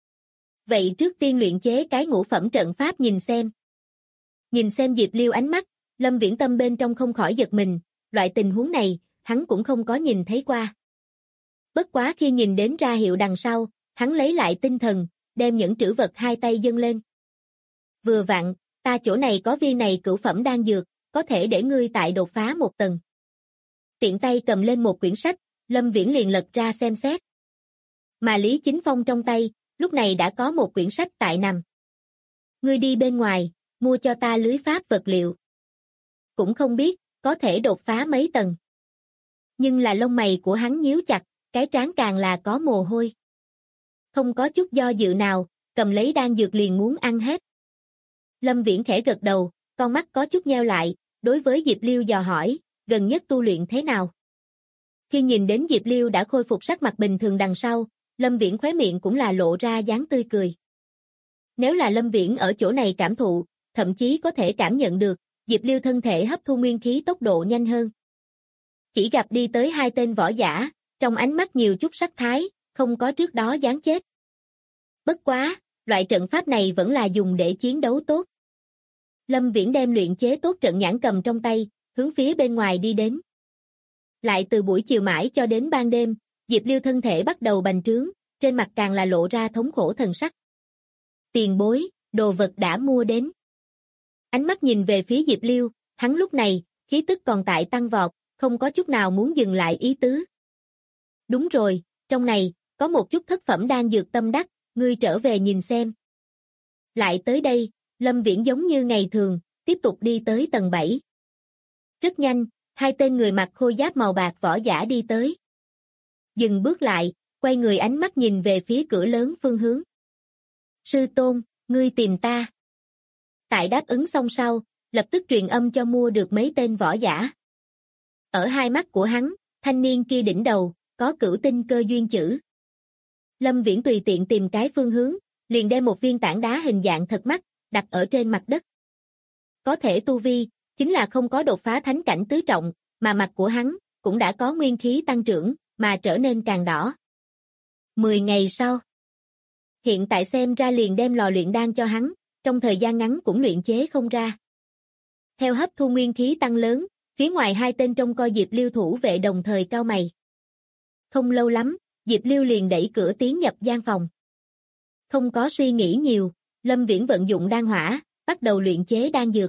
Vậy trước tiên luyện chế cái ngũ phẩm trận pháp nhìn xem. Nhìn xem Diệp Liêu ánh mắt, Lâm Viễn tâm bên trong không khỏi giật mình, loại tình huống này, hắn cũng không có nhìn thấy qua. Bất quá khi nhìn đến ra hiệu đằng sau, hắn lấy lại tinh thần, đem những trữ vật hai tay dâng lên. Vừa vặn, ta chỗ này có viên này cửu phẩm đan dược, có thể để ngươi tại đột phá một tầng. Tiện tay cầm lên một quyển sách, Lâm Viễn liền lật ra xem xét. Mà Lý Chính Phong trong tay, lúc này đã có một quyển sách tại nằm. Ngươi đi bên ngoài, mua cho ta lưới pháp vật liệu. Cũng không biết, có thể đột phá mấy tầng. Nhưng là lông mày của hắn nhíu chặt, cái trán càng là có mồ hôi. Không có chút do dự nào, cầm lấy đan dược liền muốn ăn hết. Lâm Viễn khẽ gật đầu, con mắt có chút nheo lại, đối với Diệp Liêu dò hỏi, gần nhất tu luyện thế nào? Khi nhìn đến Diệp Liêu đã khôi phục sắc mặt bình thường đằng sau, Lâm Viễn khóe miệng cũng là lộ ra dáng tươi cười. Nếu là Lâm Viễn ở chỗ này cảm thụ, thậm chí có thể cảm nhận được, Diệp Liêu thân thể hấp thu nguyên khí tốc độ nhanh hơn. Chỉ gặp đi tới hai tên võ giả, trong ánh mắt nhiều chút sắc thái, không có trước đó giáng chết. Bất quá, loại trận pháp này vẫn là dùng để chiến đấu tốt. Lâm Viễn đem luyện chế tốt trận nhãn cầm trong tay, hướng phía bên ngoài đi đến. Lại từ buổi chiều mãi cho đến ban đêm, Diệp Liêu thân thể bắt đầu bành trướng, trên mặt càng là lộ ra thống khổ thần sắc. Tiền bối, đồ vật đã mua đến. Ánh mắt nhìn về phía Diệp Liêu, hắn lúc này, khí tức còn tại tăng vọt, không có chút nào muốn dừng lại ý tứ. Đúng rồi, trong này, có một chút thất phẩm đan dược tâm đắc, ngươi trở về nhìn xem. Lại tới đây, Lâm Viễn giống như ngày thường, tiếp tục đi tới tầng 7. Rất nhanh, hai tên người mặc khôi giáp màu bạc võ giả đi tới. Dừng bước lại, quay người ánh mắt nhìn về phía cửa lớn phương hướng. Sư tôn, ngươi tìm ta. Tại đáp ứng xong sau, lập tức truyền âm cho mua được mấy tên võ giả. Ở hai mắt của hắn, thanh niên kia đỉnh đầu, có cửu tinh cơ duyên chữ. Lâm Viễn tùy tiện tìm cái phương hướng, liền đem một viên tảng đá hình dạng thật mắt, đặt ở trên mặt đất. Có thể tu vi, chính là không có đột phá thánh cảnh tứ trọng, mà mặt của hắn, cũng đã có nguyên khí tăng trưởng, mà trở nên càng đỏ. 10 ngày sau. Hiện tại xem ra liền đem lò luyện đan cho hắn, trong thời gian ngắn cũng luyện chế không ra. Theo hấp thu nguyên khí tăng lớn, phía ngoài hai tên trông coi Diệp Liêu thủ vệ đồng thời cau mày. Không lâu lắm, Diệp Liêu liền đẩy cửa tiến nhập gian phòng. Không có suy nghĩ nhiều, Lâm Viễn vận dụng đan hỏa, bắt đầu luyện chế đan dược.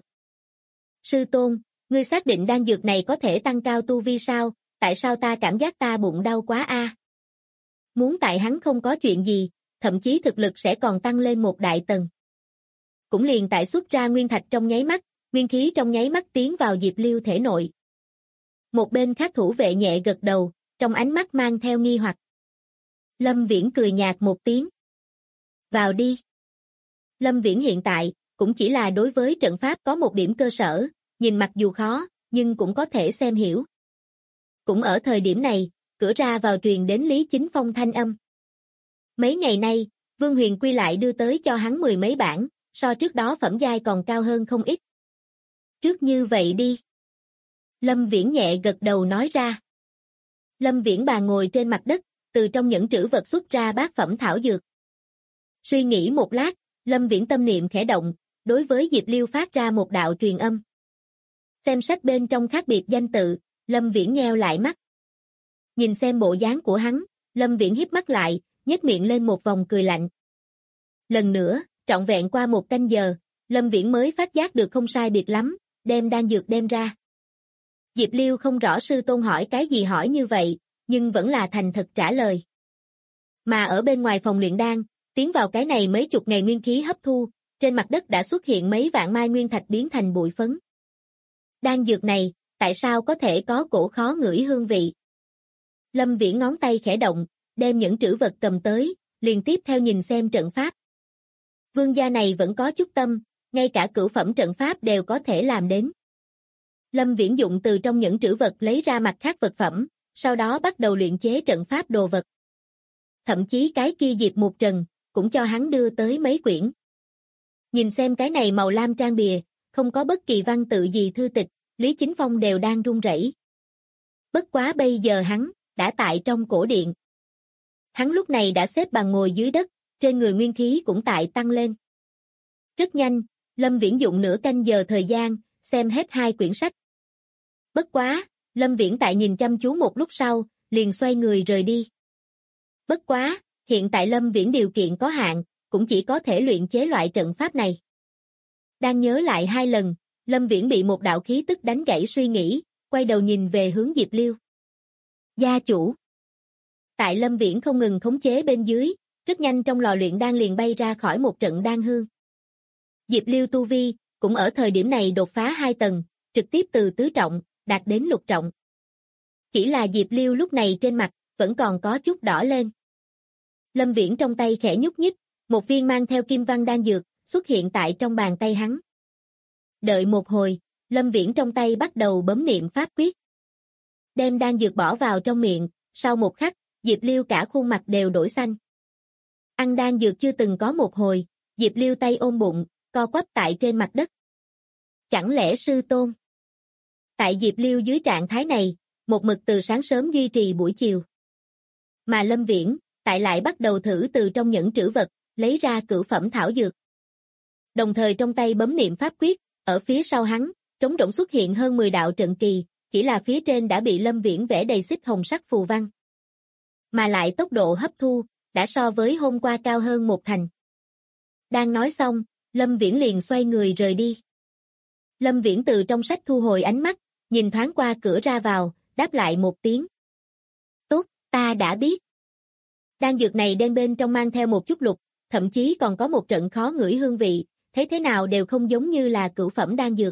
Sư tôn, ngươi xác định đan dược này có thể tăng cao tu vi sao? Tại sao ta cảm giác ta bụng đau quá a? Muốn tại hắn không có chuyện gì, thậm chí thực lực sẽ còn tăng lên một đại tầng. Cũng liền tại xuất ra nguyên thạch trong nháy mắt, nguyên khí trong nháy mắt tiến vào Diệp Liêu thể nội. Một bên khác thủ vệ nhẹ gật đầu, trong ánh mắt mang theo nghi hoặc. Lâm Viễn cười nhạt một tiếng. Vào đi. Lâm Viễn hiện tại, cũng chỉ là đối với trận pháp có một điểm cơ sở, nhìn mặc dù khó, nhưng cũng có thể xem hiểu. Cũng ở thời điểm này, cửa ra vào truyền đến Lý Chính Phong thanh âm. Mấy ngày nay, Vương Huyền Quy lại đưa tới cho hắn 10 mấy bản, so trước đó phẩm giai còn cao hơn không ít. Trước như vậy đi. Lâm Viễn nhẹ gật đầu nói ra. Lâm Viễn bà ngồi trên mặt đất, từ trong nhẫn trữ vật xuất ra bát phẩm thảo dược. Suy nghĩ một lát, Lâm Viễn tâm niệm khẽ động, đối với Diệp Liêu phát ra một đạo truyền âm. Xem sách bên trong khác biệt danh tự, Lâm Viễn nheo lại mắt. Nhìn xem bộ dáng của hắn, Lâm Viễn híp mắt lại, nhếch miệng lên một vòng cười lạnh. Lần nữa, trọn vẹn qua một canh giờ, Lâm Viễn mới phát giác được không sai biệt lắm, đem đan dược đem ra. Diệp Liêu không rõ sư tôn hỏi cái gì hỏi như vậy, nhưng vẫn là thành thật trả lời. Mà ở bên ngoài phòng luyện đan, tiến vào cái này mấy chục ngày nguyên khí hấp thu, trên mặt đất đã xuất hiện mấy vạn mai nguyên thạch biến thành bụi phấn. Đan dược này, tại sao có thể có cổ khó ngửi hương vị? Lâm Viễn ngón tay khẽ động, đem những trữ vật cầm tới, liền tiếp theo nhìn xem trận pháp. Vương gia này vẫn có chút tâm, ngay cả cửu phẩm trận pháp đều có thể làm đến. Lâm Viễn dụng từ trong những trữ vật lấy ra mặt khác vật phẩm, sau đó bắt đầu luyện chế trận pháp đồ vật. Thậm chí cái kia Diệp Mục Trần, cũng cho hắn đưa tới mấy quyển. Nhìn xem cái này màu lam trang bìa, không có bất kỳ văn tự gì thư tịch, Lý Chính Phong đều đang run rẩy. Bất quá bây giờ hắn, đã tại trong cổ điện. Hắn lúc này đã xếp bằng ngồi dưới đất, trên người nguyên khí cũng tại tăng lên. Rất nhanh, Lâm Viễn dụng nửa canh giờ thời gian, xem hết 2 quyển sách. Bất quá, Lâm Viễn tại nhìn chăm chú một lúc sau, liền xoay người rời đi. Bất quá, hiện tại Lâm Viễn điều kiện có hạn, cũng chỉ có thể luyện chế loại trận pháp này. Đang nhớ lại 2 lần, Lâm Viễn bị một đạo khí tức đánh gãy suy nghĩ, quay đầu nhìn về hướng Diệp Liêu. Gia chủ. Tại Lâm Viễn không ngừng khống chế bên dưới, rất nhanh trong lò luyện đan liền bay ra khỏi một trận đan hương. Diệp Liêu tu vi, cũng ở thời điểm này đột phá 2 tầng, trực tiếp từ tứ trọng, đạt đến lục trọng. Chỉ là Diệp Liêu lúc này trên mặt, vẫn còn có chút đỏ lên. Lâm Viễn trong tay khẽ nhúc nhích, một viên mang theo kim văn đan dược, xuất hiện tại trong bàn tay hắn. Đợi một hồi, Lâm Viễn trong tay bắt đầu bấm niệm pháp quyết. Đem đan dược bỏ vào trong miệng, sau một khắc, Diệp Liêu cả khuôn mặt đều đổi xanh. Ăn đan dược chưa từng có một hồi, Diệp Liêu tay ôm bụng, co quắp tại trên mặt đất. Chẳng lẽ sư tôn? Tại Diệp Liêu dưới trạng thái này, một mực từ sáng sớm duy trì buổi chiều. Mà Lâm Viễn, tại lại bắt đầu thử từ trong nhẫn trữ vật, lấy ra cửu phẩm thảo dược. Đồng thời trong tay bấm niệm pháp quyết, ở phía sau hắn, trống rỗng xuất hiện hơn 10 đạo trận kỳ, chỉ là phía trên đã bị Lâm Viễn vẽ đầy xích hồng sắc phù văn. Mà lại tốc độ hấp thu, đã so với hôm qua cao hơn 1 thành. Đang nói xong, Lâm Viễn liền xoay người rời đi. Lâm Viễn từ trong sách thu hồi ánh mắt, nhìn thoáng qua cửa ra vào, đáp lại một tiếng. Tốt, ta đã biết. Đan dược này đem bên trong mang theo một chút lục, thậm chí còn có một trận khó ngửi hương vị, thấy thế nào đều không giống như là cửu phẩm đan dược.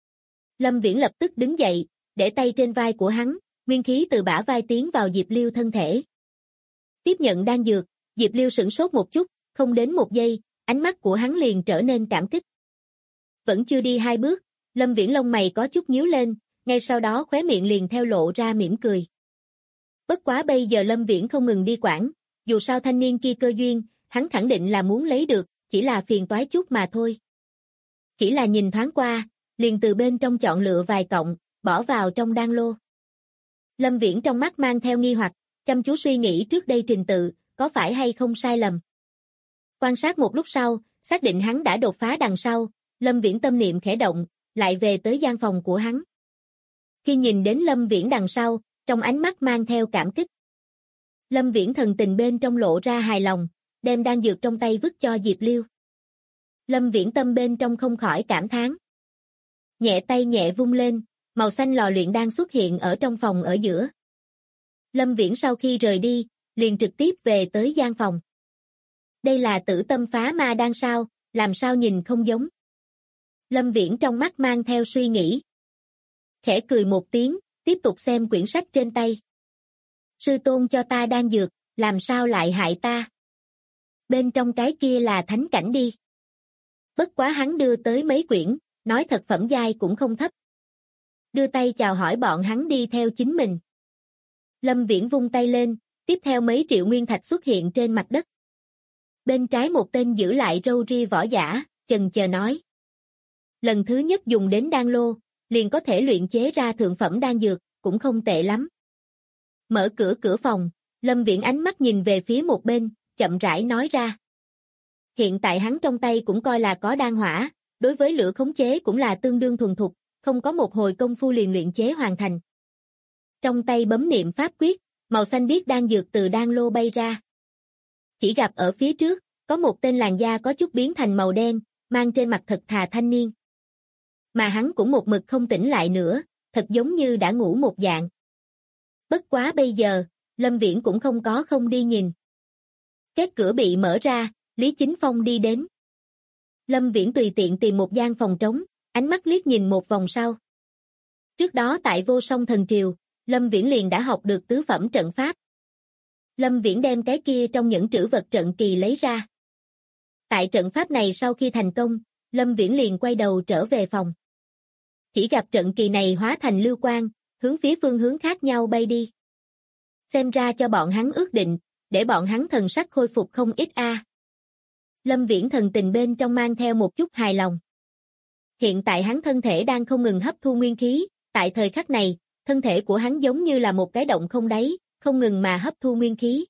Lâm Viễn lập tức đứng dậy, để tay trên vai của hắn, nguyên khí từ bả vai tiến vào Diệp Liêu thân thể. Tiếp nhận đan dược, Diệp Liêu sửng sốt một chút, không đến 1 giây, ánh mắt của hắn liền trở nên cảm kích. Vẫn chưa đi 2 bước, Lâm Viễn lông mày có chút nhíu lên, ngay sau đó khóe miệng liền theo lộ ra mỉm cười. Bất quá bây giờ Lâm Viễn không ngừng đi quản, dù sao thanh niên kia cơ duyên, hắn khẳng định là muốn lấy được, chỉ là phiền toái chút mà thôi. Chỉ là nhìn thoáng qua, liền từ bên trong chọn lựa vài cọng, bỏ vào trong đan lô. Lâm Viễn trong mắt mang theo nghi hoặc, chăm chú suy nghĩ trước đây trình tự, có phải hay không sai lầm. Quan sát một lúc sau, xác định hắn đã đột phá đằng sau, Lâm Viễn tâm niệm khẽ động, lại về tới gian phòng của hắn. Khi nhìn đến Lâm Viễn đằng sau, trong ánh mắt mang theo cảm kích. Lâm Viễn thần tình bên trong lộ ra hài lòng, đem đan dược trong tay vứt cho Diệp Liêu. Lâm Viễn tâm bên trong không khỏi cảm thán. Nhẹ tay nhẹ vung lên, màu xanh lò luyện đan xuất hiện ở trong phòng ở giữa. Lâm Viễn sau khi rời đi, liền trực tiếp về tới gian phòng. Đây là tử tâm phá ma đan sao, làm sao nhìn không giống. Lâm Viễn trong mắt mang theo suy nghĩ. Khẽ cười một tiếng, tiếp tục xem quyển sách trên tay. Sư tôn cho ta đan dược, làm sao lại hại ta? Bên trong cái kia là thánh cảnh đi. Bất quá hắn đưa tới mấy quyển, nói thật phẩm giai cũng không thấp. Đưa tay chào hỏi bọn hắn đi theo chính mình. Lâm Viễn vung tay lên, tiếp theo mấy triệu nguyên thạch xuất hiện trên mặt đất. Bên trái một tên giữ lại râu ria võ giả, chần chờ nói. Lần thứ nhất dùng đến đan lô, liền có thể luyện chế ra thượng phẩm đan dược, cũng không tệ lắm. Mở cửa phòng, Lâm Viễn ánh mắt nhìn về phía một bên, chậm rãi nói ra. Hiện tại hắn trong tay cũng coi là có đan hỏa, đối với lửa khống chế cũng là tương đương thuần thục, không có một hồi công phu liền luyện chế hoàn thành. Trong tay bấm niệm pháp quyết, màu xanh biếc đan dược từ đan lô bay ra. Chỉ gặp ở phía trước, có một tên làn da có chút biến thành màu đen, mang trên mặt thật thà thanh niên. Mà hắn cũng một mực không tỉnh lại nữa, thật giống như đã ngủ một dạng. Bất quá bây giờ, Lâm Viễn cũng không có không đi nhìn. Két cửa bị mở ra, Lý Chính Phong đi đến. Lâm Viễn tùy tiện tìm một gian phòng trống, ánh mắt liếc nhìn một vòng sau. Trước đó tại Vô Song Thần Triều, Lâm Viễn liền đã học được tứ phẩm trận pháp. Lâm Viễn đem cái kia trong những trữ vật trận kỳ lấy ra. Tại trận pháp này sau khi thành công, Lâm Viễn liền quay đầu trở về phòng. Chỉ gặp trận kỳ này hóa thành lưu quang, hướng phía phương hướng khác nhau bay đi. Xem ra cho bọn hắn ước định, để bọn hắn thần sắc khôi phục không ít a. Lâm Viễn thần tình bên trong mang theo một chút hài lòng. Hiện tại hắn thân thể đang không ngừng hấp thu nguyên khí, tại thời khắc này, thân thể của hắn giống như là một cái động không đáy, không ngừng mà hấp thu nguyên khí.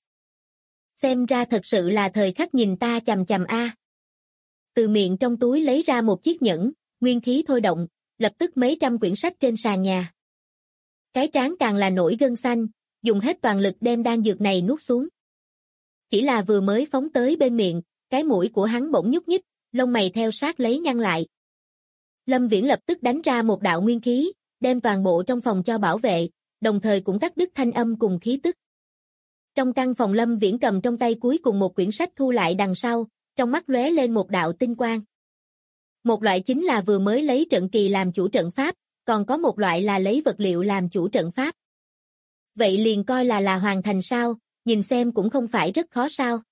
Xem ra thật sự là thời khắc nhìn ta chằm chằm a. Từ miệng trong túi lấy ra một chiếc nhẫn, nguyên khí thôi động, lập tức mấy trăm quyển sách trên sàn nhà. Cái trán càng là nổi gân xanh, dùng hết toàn lực đem đan dược này nuốt xuống. Chỉ là vừa mới phóng tới bên miệng, cái mũi của hắn bỗng nhúc nhích, lông mày theo sát lấy nhăn lại. Lâm Viễn lập tức đánh ra một đạo nguyên khí, đem toàn bộ trong phòng cho bảo vệ, đồng thời cũng cắt đứt thanh âm cùng khí tức. Trong căn phòng Lâm Viễn cầm trong tay cuối cùng một quyển sách thu lại đằng sau, trong mắt lóe lên một đạo tinh quang. Một loại chính là vừa mới lấy trận kỳ làm chủ trận pháp, còn có một loại là lấy vật liệu làm chủ trận pháp. Vậy liền coi là hoàn thành sao, nhìn xem cũng không phải rất khó sao.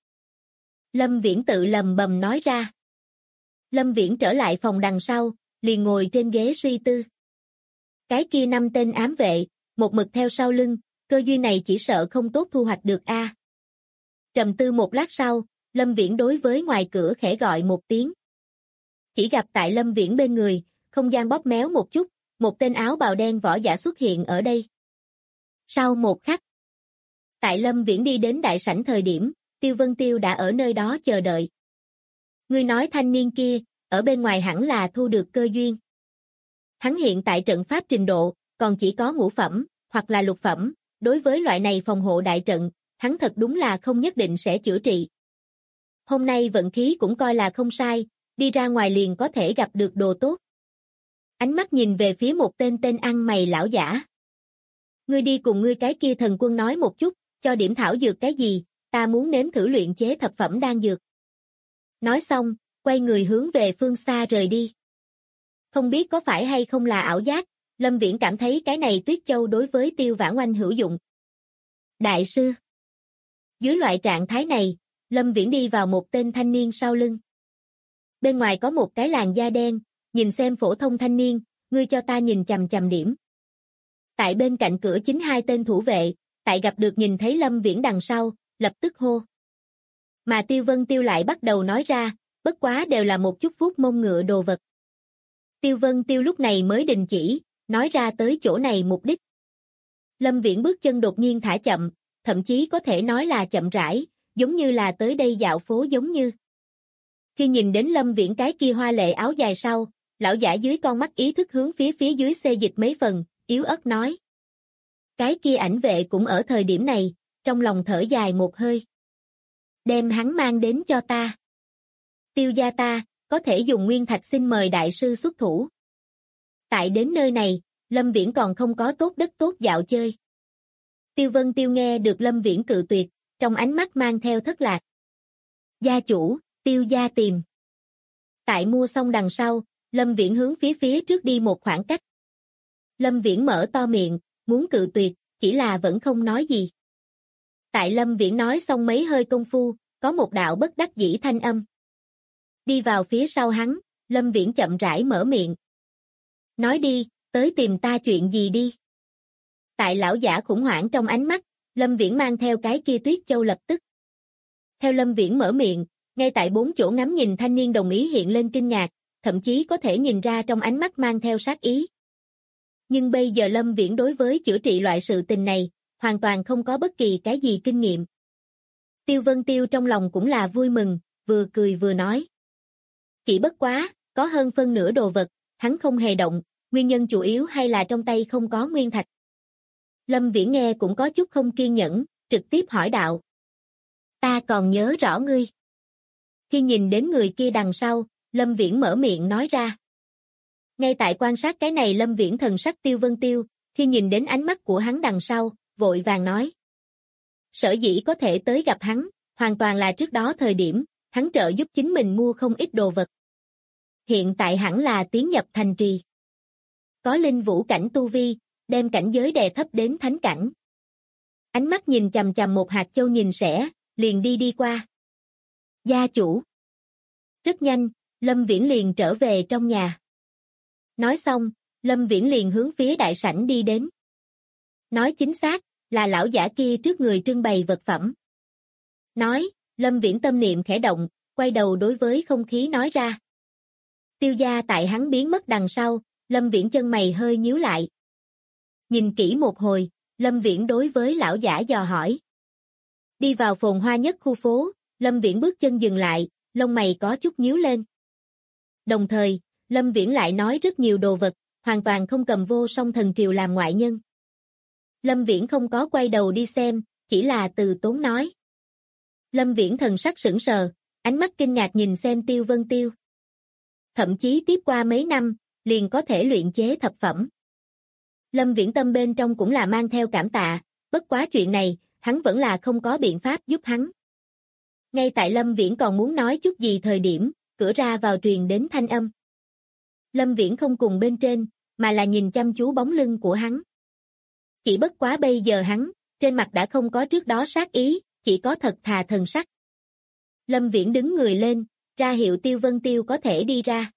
Lâm Viễn tự lầm bầm nói ra. Lâm Viễn trở lại phòng đằng sau, liền ngồi trên ghế suy tư. Cái kia 5 tên ám vệ, một mực theo sau lưng, cơ duyên này chỉ sợ không tốt thu hoạch được a. Trầm tư một lát sau, Lâm Viễn đối với ngoài cửa khẽ gọi một tiếng. Chỉ gặp tại Lâm Viễn bên người, không gian bóp méo một chút, một tên áo bào đen võ giả xuất hiện ở đây. Sau một khắc, tại Lâm Viễn đi đến đại sảnh thời điểm, Tiêu Vân Tiêu đã ở nơi đó chờ đợi. Ngươi nói thanh niên kia, ở bên ngoài hẳn là thu được cơ duyên. Hắn hiện tại trận pháp trình độ, còn chỉ có ngũ phẩm, hoặc là lục phẩm, đối với loại này phòng hộ đại trận, hắn thật đúng là không nhất định sẽ chữa trị. Hôm nay vận khí cũng coi là không sai, đi ra ngoài liền có thể gặp được đồ tốt. Ánh mắt nhìn về phía một tên ăn mày lão giả. Ngươi đi cùng ngươi cái kia thần quân nói một chút, cho điểm thảo dược cái gì, ta muốn nếm thử luyện chế thập phẩm đan dược. Nói xong, quay người hướng về phương xa rời đi. Không biết có phải hay không là ảo giác, Lâm Viễn cảm thấy cái này Tuyết Châu đối với Tiêu Vãn Oanh hữu dụng. Đại sư. Dưới loại trạng thái này, Lâm Viễn đi vào một tên thanh niên sau lưng. Bên ngoài có một cái làn da đen, nhìn xem phổ thông thanh niên, ngươi cho ta nhìn chằm chằm điểm. Tại bên cạnh cửa chính 2 tên thủ vệ, tại gặp được nhìn thấy Lâm Viễn đằng sau, lập tức hô. Mà Tiêu Vân Tiêu lại bắt đầu nói ra, bất quá đều là một chút vuốt mông ngựa đồ vật. Tiêu Vân Tiêu lúc này mới đình chỉ, nói ra tới chỗ này mục đích. Lâm Viễn bước chân đột nhiên thả chậm, thậm chí có thể nói là chậm rãi, giống như là tới đây dạo phố giống như. Khi nhìn đến Lâm Viễn cái kia hoa lệ áo dài sau, lão giả dưới con mắt ý thức hướng phía dưới xê dịch mấy phần, yếu ớt nói. Cái kia ảnh vệ cũng ở thời điểm này, trong lòng thở dài một hơi. Đem hắn mang đến cho ta. Tiêu gia ta, có thể dùng nguyên thạch xin mời đại sư xuất thủ. Tại đến nơi này, Lâm Viễn còn không có tốt đất tốt dạo chơi. Tiêu Vân Tiêu nghe được Lâm Viễn cự tuyệt, trong ánh mắt mang theo thất lạc. Gia chủ, Tiêu gia tìm. Tại mua xong đằng sau, Lâm Viễn hướng phía trước đi một khoảng cách. Lâm Viễn mở to miệng, muốn cự tuyệt, chỉ là vẫn không nói gì. Tại Lâm Viễn nói xong mấy hơi công phu, có một đạo bất đắc dĩ thanh âm. Đi vào phía sau hắn, Lâm Viễn chậm rãi mở miệng. Nói đi, tới tìm ta chuyện gì đi. Tại lão giả khủng hoảng trong ánh mắt, Lâm Viễn mang theo cái kia Tuyết Châu lập tức. Theo Lâm Viễn mở miệng, ngay tại 4 chỗ ngắm nhìn thanh niên đồng ý hiện lên kinh ngạc, thậm chí có thể nhìn ra trong ánh mắt mang theo sát ý. Nhưng bây giờ Lâm Viễn đối với chữa trị loại sự tình này, hoàn toàn không có bất kỳ cái gì kinh nghiệm. Tiêu Vân Tiêu trong lòng cũng là vui mừng, vừa cười vừa nói. Chỉ bất quá, có hơn phân nửa đồ vật, hắn không hề động, nguyên nhân chủ yếu hay là trong tay không có nguyên thạch. Lâm Viễn nghe cũng có chút không kiên nhẫn, trực tiếp hỏi đạo. Ta còn nhớ rõ ngươi. Khi nhìn đến người kia đằng sau, Lâm Viễn mở miệng nói ra. Ngay tại quan sát cái này Lâm Viễn thần sắc Tiêu Vân Tiêu, khi nhìn đến ánh mắt của hắn đằng sau, vội vàng nói. Sở dĩ có thể tới gặp hắn, hoàn toàn là trước đó thời điểm, hắn trợ giúp chính mình mua không ít đồ vật. Hiện tại hẳn là tiến nhập thành trì. Có linh vũ cảnh tu vi, đem cảnh giới đè thấp đến thánh cảnh. Ánh mắt nhìn chằm chằm một hạt châu nhìn sẽ, liền đi qua. Gia chủ. Rất nhanh, Lâm Viễn liền trở về trong nhà. Nói xong, Lâm Viễn liền hướng phía đại sảnh đi đến. Nói chính xác, là lão giả kia trước người trưng bày vật phẩm. Nói, Lâm Viễn tâm niệm khẽ động, quay đầu đối với không khí nói ra. Tiêu gia tại hắn biến mất đằng sau, Lâm Viễn chân mày hơi nhíu lại. Nhìn kỹ một hồi, Lâm Viễn đối với lão giả dò hỏi. Đi vào phồn hoa nhất khu phố, Lâm Viễn bước chân dừng lại, lông mày có chút nhíu lên. Đồng thời, Lâm Viễn lại nói rất nhiều đồ vật, hoàn toàn không cầm Vô Song Thần Triều làm ngoại nhân. Lâm Viễn không có quay đầu đi xem, chỉ là từ tốn nói. Lâm Viễn thần sắc sững sờ, ánh mắt kinh ngạc nhìn xem Tiêu Vân Tiêu. Thậm chí tiếp qua mấy năm, liền có thể luyện chế thập phẩm. Lâm Viễn tâm bên trong cũng là mang theo cảm tạ, bất quá chuyện này, hắn vẫn là không có biện pháp giúp hắn. Ngay tại Lâm Viễn còn muốn nói chút gì thời điểm, cửa ra vào truyền đến thanh âm. Lâm Viễn không cùng bên trên, mà là nhìn chăm chú bóng lưng của hắn. Chỉ bất quá bây giờ hắn, trên mặt đã không có trước đó sát ý, chỉ có thật thà thần sắc. Lâm Viễn đứng người lên, ra hiệu Tiêu Vân Tiêu có thể đi ra.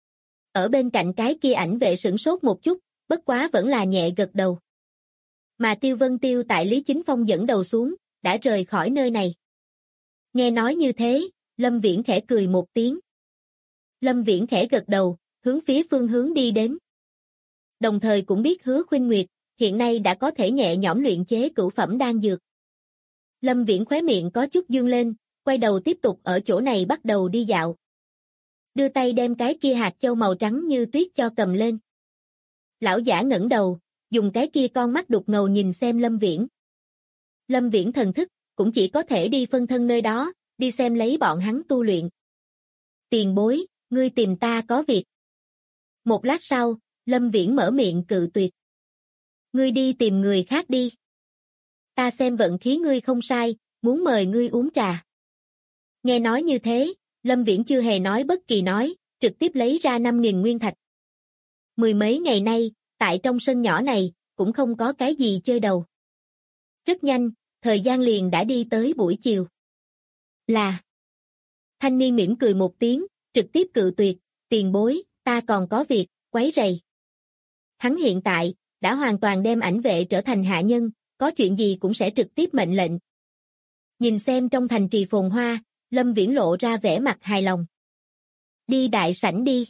Ở bên cạnh cái kia ảnh vệ sửng sốt một chút, bất quá vẫn là nhẹ gật đầu. Mà Tiêu Vân Tiêu tại Lý Chính Phong dẫn đầu xuống, đã rời khỏi nơi này. Nghe nói như thế, Lâm Viễn khẽ cười một tiếng. Lâm Viễn khẽ gật đầu, hướng phía phương hướng đi đến. Đồng thời cũng biết Hứa Khuynh Nguyệt, hiện nay đã có thể nhẹ nhõm luyện chế cửu phẩm đan dược. Lâm Viễn khóe miệng có chút dương lên, quay đầu tiếp tục ở chỗ này bắt đầu đi dạo. Đưa tay đem cái kia hạt châu màu trắng như tuyết cho cầm lên. Lão giả ngẩng đầu, dùng cái kia con mắt đục ngầu nhìn xem Lâm Viễn. Lâm Viễn thần thức, cũng chỉ có thể đi phân thân nơi đó, đi xem lấy bọn hắn tu luyện. Tiền bối, ngươi tìm ta có việc. Một lát sau, Lâm Viễn mở miệng cự tuyệt. Ngươi đi tìm người khác đi. Ta xem vận khí ngươi không sai, muốn mời ngươi uống trà. Nghe nói như thế, Lâm Viễn chưa hề nói bất kỳ nói, trực tiếp lấy ra 5.000 nguyên thạch. Mười mấy ngày nay, tại trong sân nhỏ này, cũng không có cái gì chơi đầu. Rất nhanh, thời gian liền đã đi tới buổi chiều. Là. Thanh niên mỉm cười một tiếng, trực tiếp cự tuyệt, tiền bối, ta còn có việc, quấy rầy. Hắn hiện tại, đã hoàn toàn đem ảnh vệ trở thành hạ nhân, có chuyện gì cũng sẽ trực tiếp mệnh lệnh. Nhìn xem trong thành trì phồn hoa, Lâm Viễn lộ ra vẻ mặt hài lòng. Đi đại sảnh đi.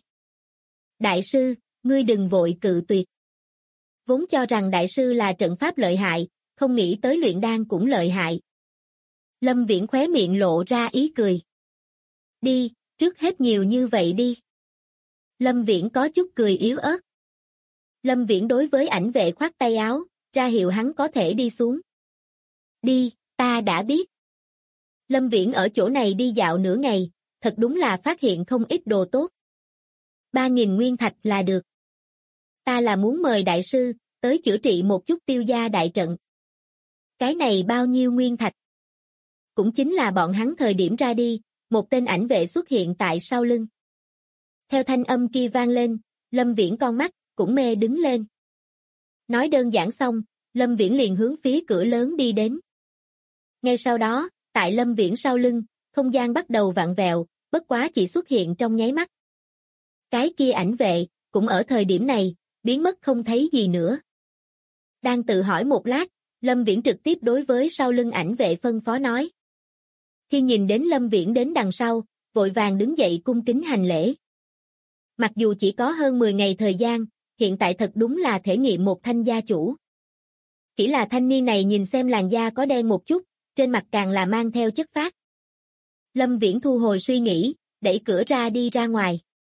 Đại sư, ngươi đừng vội cự tuyệt. Vốn cho rằng đại sư là trận pháp lợi hại, không nghĩ tới luyện đan cũng lợi hại. Lâm Viễn khóe miệng lộ ra ý cười. Đi, trước hết nhiều như vậy đi. Lâm Viễn có chút cười yếu ớt. Lâm Viễn đối với ảnh vệ khoát tay áo, ra hiệu hắn có thể đi xuống. Đi, ta đã biết. Lâm Viễn ở chỗ này đi dạo nửa ngày, thật đúng là phát hiện không ít đồ tốt. 3.000 nguyên thạch là được. Ta là muốn mời đại sư, tới chữa trị một chút Tiêu gia đại trận. Cái này bao nhiêu nguyên thạch? Cũng chính là bọn hắn thời điểm ra đi, một tên ảnh vệ xuất hiện tại sau lưng. Theo thanh âm kia vang lên, Lâm Viễn con mắt, cũng mê đứng lên. Nói đơn giản xong, Lâm Viễn liền hướng phía cửa lớn đi đến. Ngay sau đó, tại Lâm Viễn sau lưng, không gian bắt đầu vặn vẹo, bất quá chỉ xuất hiện trong nháy mắt. Cái kia ảnh vệ, cũng ở thời điểm này, biến mất không thấy gì nữa. Đang tự hỏi một lát, Lâm Viễn trực tiếp đối với sau lưng ảnh vệ phân phó nói. Khi nhìn đến Lâm Viễn đến đằng sau, vội vàng đứng dậy cung kính hành lễ. Mặc dù chỉ có hơn 10 ngày thời gian, hiện tại thật đúng là thể nghiệm một thanh gia chủ. Chỉ là thanh niên này nhìn xem làn da có đen một chút, trên mặt càng là mang theo chất phác. Lâm Viễn thu hồi suy nghĩ, đẩy cửa ra đi ra ngoài.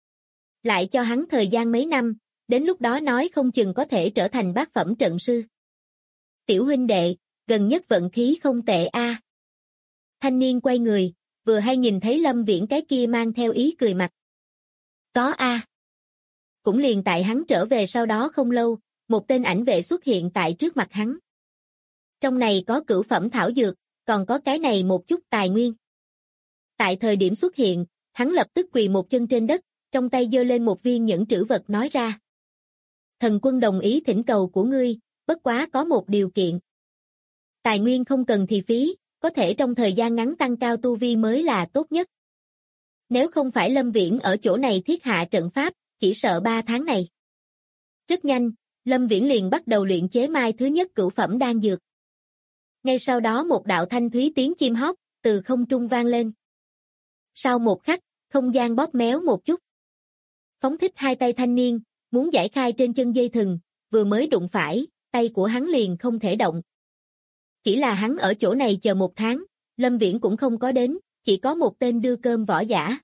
Lại cho hắn thời gian mấy năm, đến lúc đó nói không chừng có thể trở thành bát phẩm trận sư. Tiểu huynh đệ, gần nhất vận khí không tệ a. Thanh niên quay người, vừa hay nhìn thấy Lâm Viễn cái kia mang theo ý cười mặt. Có a. Cũng liền tại hắn trở về sau đó không lâu, một tên ảnh vệ xuất hiện tại trước mặt hắn. Trong này có cửu phẩm thảo dược, còn có cái này một chút tài nguyên. Tại thời điểm xuất hiện, hắn lập tức quỳ một chân trên đất, trong tay giơ lên một viên nhẫn trữ vật nói ra. Thần quân đồng ý thỉnh cầu của ngươi, bất quá có một điều kiện. Tài nguyên không cần thì phí, có thể trong thời gian ngắn tăng cao tu vi mới là tốt nhất. Nếu không phải Lâm Viễn ở chỗ này thiết hạ trận pháp, chỉ sợ 3 tháng này. Rất nhanh, Lâm Viễn liền bắt đầu luyện chế mai thứ nhất cửu phẩm đan dược. Ngay sau đó một đạo thanh thúy tiếng chim hót từ không trung vang lên. Sau một khắc, không gian bóp méo một chút. Phóng thích hai tay thanh niên, muốn giải khai trên chân dây thừng, vừa mới đụng phải, tay của hắn liền không thể động. Chỉ là hắn ở chỗ này chờ 1 tháng, Lâm Viễn cũng không có đến, chỉ có một tên đưa cơm võ giả.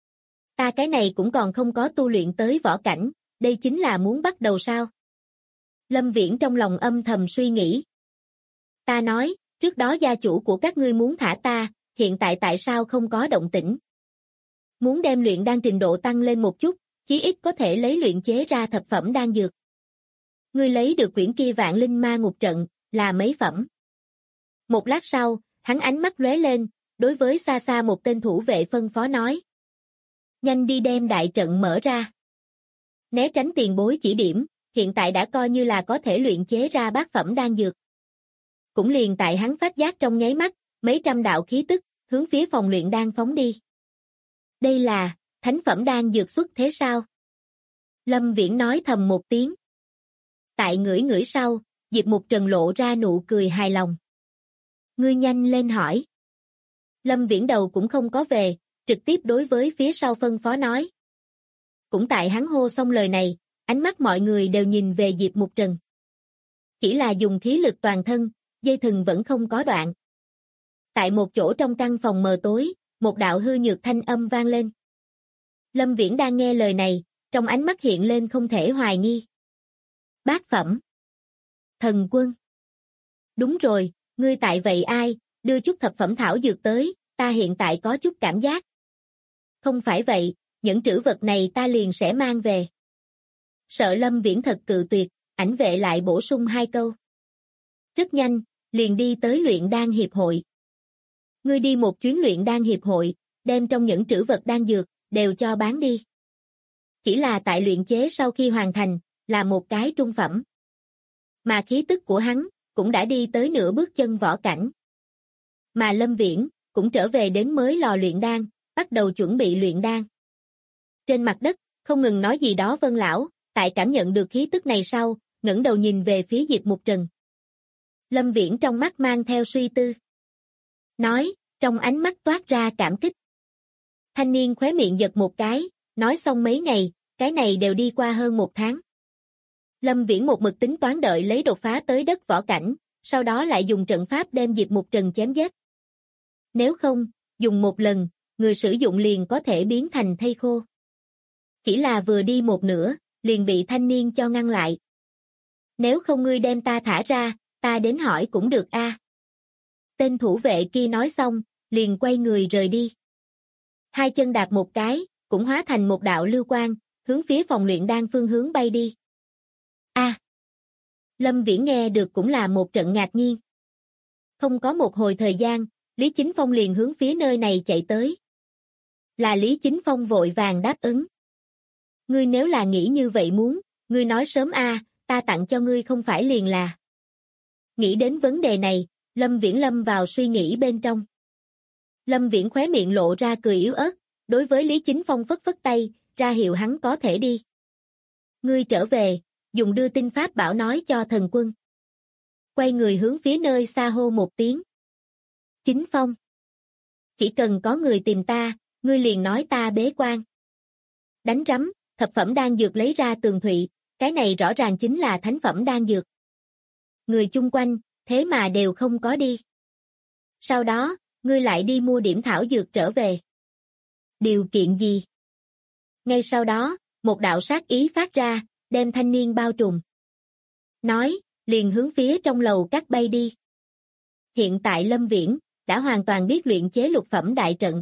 Ta cái này cũng còn không có tu luyện tới võ cảnh, đây chính là muốn bắt đầu sao? Lâm Viễn trong lòng âm thầm suy nghĩ. Ta nói, trước đó gia chủ của các ngươi muốn thả ta, hiện tại sao không có động tĩnh? Muốn đem luyện đan trình độ tăng lên một chút, chí ít có thể lấy luyện chế ra thập phẩm đan dược. Ngươi lấy được quyển kia Vạn Linh Ma Ngục Trận, là mấy phẩm? Một lát sau, hắn ánh mắt lóe lên, đối với xa xa một tên thủ vệ phân phó nói. Nhanh đi đem đại trận mở ra. Né tránh tiền bối chỉ điểm, hiện tại đã coi như là có thể luyện chế ra bát phẩm đan dược. Cũng liền tại hắn phát giác trong nháy mắt, mấy trăm đạo khí tức, hướng phía phòng luyện đan phóng đi. Đây là, thánh phẩm đan dược xuất thế sao? Lâm Viễn nói thầm một tiếng. Tại ngửi ngửi sau, Diệp Mục Trần lộ ra nụ cười hài lòng. Ngươi nhanh lên hỏi. Lâm Viễn đầu cũng không có về, trực tiếp đối với phía sau phân phó nói. Cũng tại hắn hô xong lời này, ánh mắt mọi người đều nhìn về Diệp Mục Trần. Chỉ là dùng khí lực toàn thân, dây thừng vẫn không có đoạn. Tại một chỗ trong căn phòng mờ tối, một đạo hư nhược thanh âm vang lên. Lâm Viễn đang nghe lời này, trong ánh mắt hiện lên không thể hoài nghi. Bát phẩm. Thần quân. Đúng rồi, ngươi tại vậy ai, đưa chút thập phẩm thảo dược tới, ta hiện tại có chút cảm giác. Không phải vậy, những trữ vật này ta liền sẽ mang về. Sợ Lâm Viễn thật cự tuyệt, ảnh vệ lại bổ sung 2 câu. Rất nhanh, liền đi tới luyện đan hiệp hội. Ngươi đi một chuyến luyện đan hiệp hội, đem trong những trữ vật đan dược, đều cho bán đi. Chỉ là tại luyện chế sau khi hoàn thành, là một cái trung phẩm. Mà khí tức của hắn, cũng đã đi tới nửa bước chân võ cảnh. Mà Lâm Viễn, cũng trở về đến mới lò luyện đan, bắt đầu chuẩn bị luyện đan. Trên mặt đất, không ngừng nói gì đó Vân lão, tại cảm nhận được khí tức này sau, ngẩng đầu nhìn về phía Diệp Mục Trần. Lâm Viễn trong mắt mang theo suy tư. Nói, trong ánh mắt toát ra cảm kích. Thanh niên khóe miệng giật một cái, nói xong mấy ngày, cái này đều đi qua hơn 1 tháng. Lâm Viễn một mực tính toán đợi lấy đột phá tới đất võ cảnh, sau đó lại dùng trận pháp đem Diệp Mục Trần chém giết. Nếu không, dùng một lần, người sử dụng liền có thể biến thành thây khô. Chỉ là vừa đi một nửa, liền bị thanh niên cho ngăn lại. Nếu không ngươi đem ta thả ra, ta đến hỏi cũng được a. Tên thủ vệ kia nói xong, liền quay người rời đi. 2 chân đạp một cái, cũng hóa thành một đạo lưu quang, hướng phía phòng luyện đan phương hướng bay đi. A. Lâm Viễn nghe được cũng là một trận ngạc nhiên. Không có một hồi thời gian, Lý Chính Phong liền hướng phía nơi này chạy tới. Là Lý Chính Phong vội vàng đáp ứng. Ngươi nếu là nghĩ như vậy muốn, ngươi nói sớm a, ta tặng cho ngươi không phải liền là. Nghĩ đến vấn đề này, Lâm Viễn lâm vào suy nghĩ bên trong. Lâm Viễn khóe miệng lộ ra cười yếu ớt, đối với Lý Chính Phong phất phất tay, ra hiệu hắn có thể đi. Ngươi trở về, dùng đưa tin pháp bảo nói cho thần quân. Quay người hướng phía nơi xa hô một tiếng. Chính Phong. Chỉ cần có người tìm ta, ngươi liền nói ta bế quan. Đánh rắm, thập phẩm đan dược lấy ra tường thụy, cái này rõ ràng chính là thánh phẩm đan dược. người chung quanh, thế mà đều không có đi. Sau đó, ngươi lại đi mua điểm thảo dược trở về. Điều kiện gì? Ngay sau đó, một đạo sát ý phát ra, đem thanh niên bao trùm. Nói, liền hướng phía trong lầu cắt bay đi. Hiện tại Lâm Viễn đã hoàn toàn biết luyện chế lục phẩm đại trận.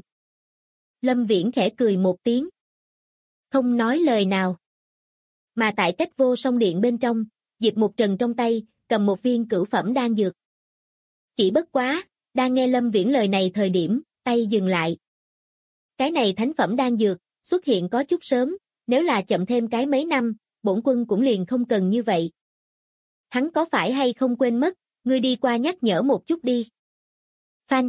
Lâm Viễn khẽ cười một tiếng. Không nói lời nào. Mà tại cách vô song điện bên trong, Diệp Mục Trần trong tay, cầm một viên cửu phẩm đan dược. Chỉ bất quá, đang nghe Lâm Viễn lời này thời điểm, tay dừng lại. Cái này thánh phẩm đan dược, xuất hiện có chút sớm, nếu là chậm thêm cái mấy năm, bổn quân cũng liền không cần như vậy. Hắn có phải hay không quên mất, ngươi đi qua nhắc nhở một chút đi. Phanh.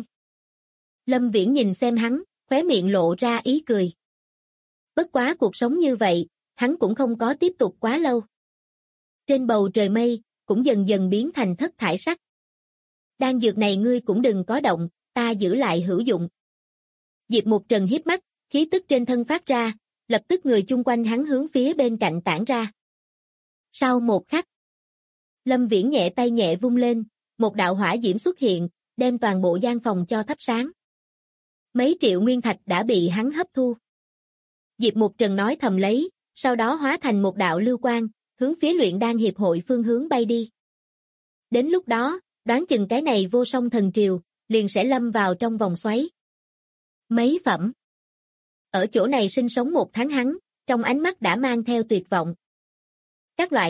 Lâm Viễn nhìn xem hắn, khóe miệng lộ ra ý cười. Bất quá cuộc sống như vậy, hắn cũng không có tiếp tục quá lâu. Trên bầu trời mây, cũng dần dần biến thành thất thải sắc. Đan dược này ngươi cũng đừng có động, ta giữ lại hữu dụng. Diệp Mục Trần híp mắt, khí tức trên thân phát ra, lập tức người chung quanh hắn hướng phía bên cạnh tản ra. Sau một khắc, Lâm Viễn nhẹ tay nhẹ vung lên, một đạo hỏa diễm xuất hiện, đem toàn bộ gian phòng cho thắp sáng. Mấy triệu nguyên thạch đã bị hắn hấp thu. Diệp Mục Trần nói thầm lấy, sau đó hóa thành một đạo lưu quang, hướng phía luyện đan hiệp hội phương hướng bay đi. Đến lúc đó, đoán chừng cái này vô song thần triều, liền sẽ lâm vào trong vòng xoáy. Mấy phẩm. Ở chỗ này sinh sống một tháng hắn, trong ánh mắt đã mang theo tuyệt vọng. Các loại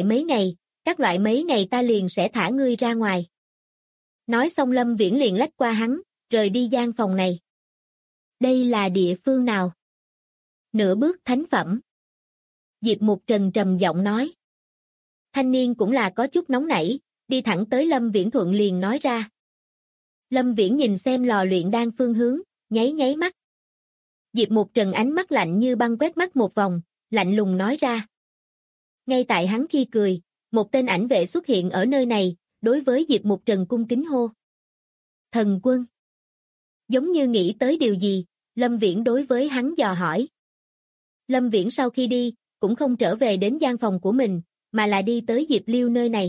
mấy ngày ta liền sẽ thả ngươi ra ngoài. Nói xong Lâm Viễn liền lách qua hắn, rời đi gian phòng này. Đây là địa phương nào? Nửa bước thánh phẩm. Diệp Mục Trần trầm giọng nói. Thanh niên cũng là có chút nóng nảy, đi thẳng tới Lâm Viễn thuận liền nói ra. Lâm Viễn nhìn xem lò luyện đan phương hướng, nháy mắt. Diệp Mục Trần ánh mắt lạnh như băng quét mắt một vòng, lạnh lùng nói ra. Ngay tại hắn khi cười, một tên ảnh vệ xuất hiện ở nơi này, đối với Diệp Mục Trần cung kính hô. Thần quân. Giống như nghĩ tới điều gì, Lâm Viễn đối với hắn dò hỏi. Lâm Viễn sau khi đi, cũng không trở về đến gian phòng của mình, mà là đi tới Diệp Liêu nơi này.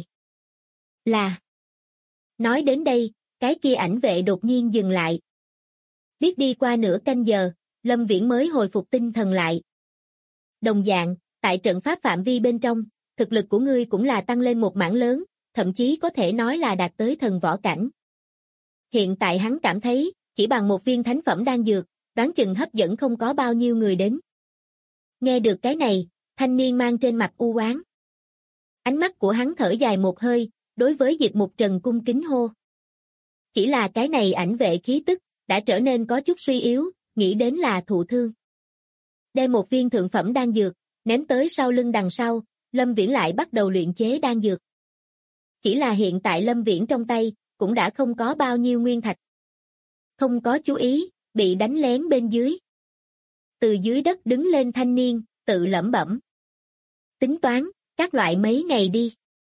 Là. Nói đến đây, cái kia ảnh vệ đột nhiên dừng lại. Biết đi qua nửa canh giờ, Lâm Viễn mới hồi phục tinh thần lại. Đồng dạng, tại trận pháp phạm vi bên trong, thực lực của ngươi cũng là tăng lên một mảng lớn, thậm chí có thể nói là đạt tới thần võ cảnh. Hiện tại hắn cảm thấy, chỉ bằng một viên thánh phẩm đan dược, đoán chừng hấp dẫn không có bao nhiêu người đến. Nghe được cái này, thanh niên mang trên mặt u oán. Ánh mắt của hắn thở dài một hơi, đối với Diệp Mục Trần cung kính hô. Chỉ là cái này ảnh vệ khí tức, đã trở nên có chút suy yếu, nghĩ đến là thụ thương. Đem một viên thượng phẩm đan dược, ném tới sau lưng đằng sau, Lâm Viễn lại bắt đầu luyện chế đan dược. Chỉ là hiện tại Lâm Viễn trong tay, cũng đã không có bao nhiêu nguyên thạch. Không có chú ý, bị đánh lén bên dưới. Từ dưới đất đứng lên thanh niên, tự lẩm bẩm. Tính toán, các loại mấy ngày đi.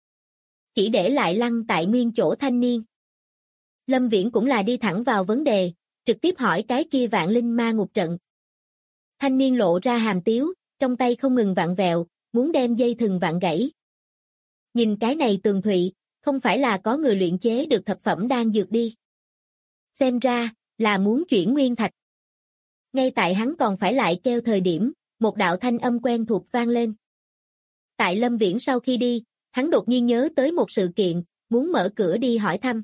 Chỉ để lại lăn tại nguyên chỗ thanh niên. Lâm Viễn cũng là đi thẳng vào vấn đề, trực tiếp hỏi cái kia vạn linh ma ngục trận. Thanh niên lộ ra hàm tiếu, trong tay không ngừng vặn vẹo, muốn đem dây thừng vặn gãy. Nhìn cái này tường thụy, không phải là có người luyện chế được thập phẩm đan dược đi. Xem ra, là muốn chuyển nguyên thạch. Ngay tại hắn còn phải lại kêu thời điểm, một đạo thanh âm quen thuộc vang lên. Tại Lâm Viễn sau khi đi, hắn đột nhiên nhớ tới một sự kiện, muốn mở cửa đi hỏi thăm.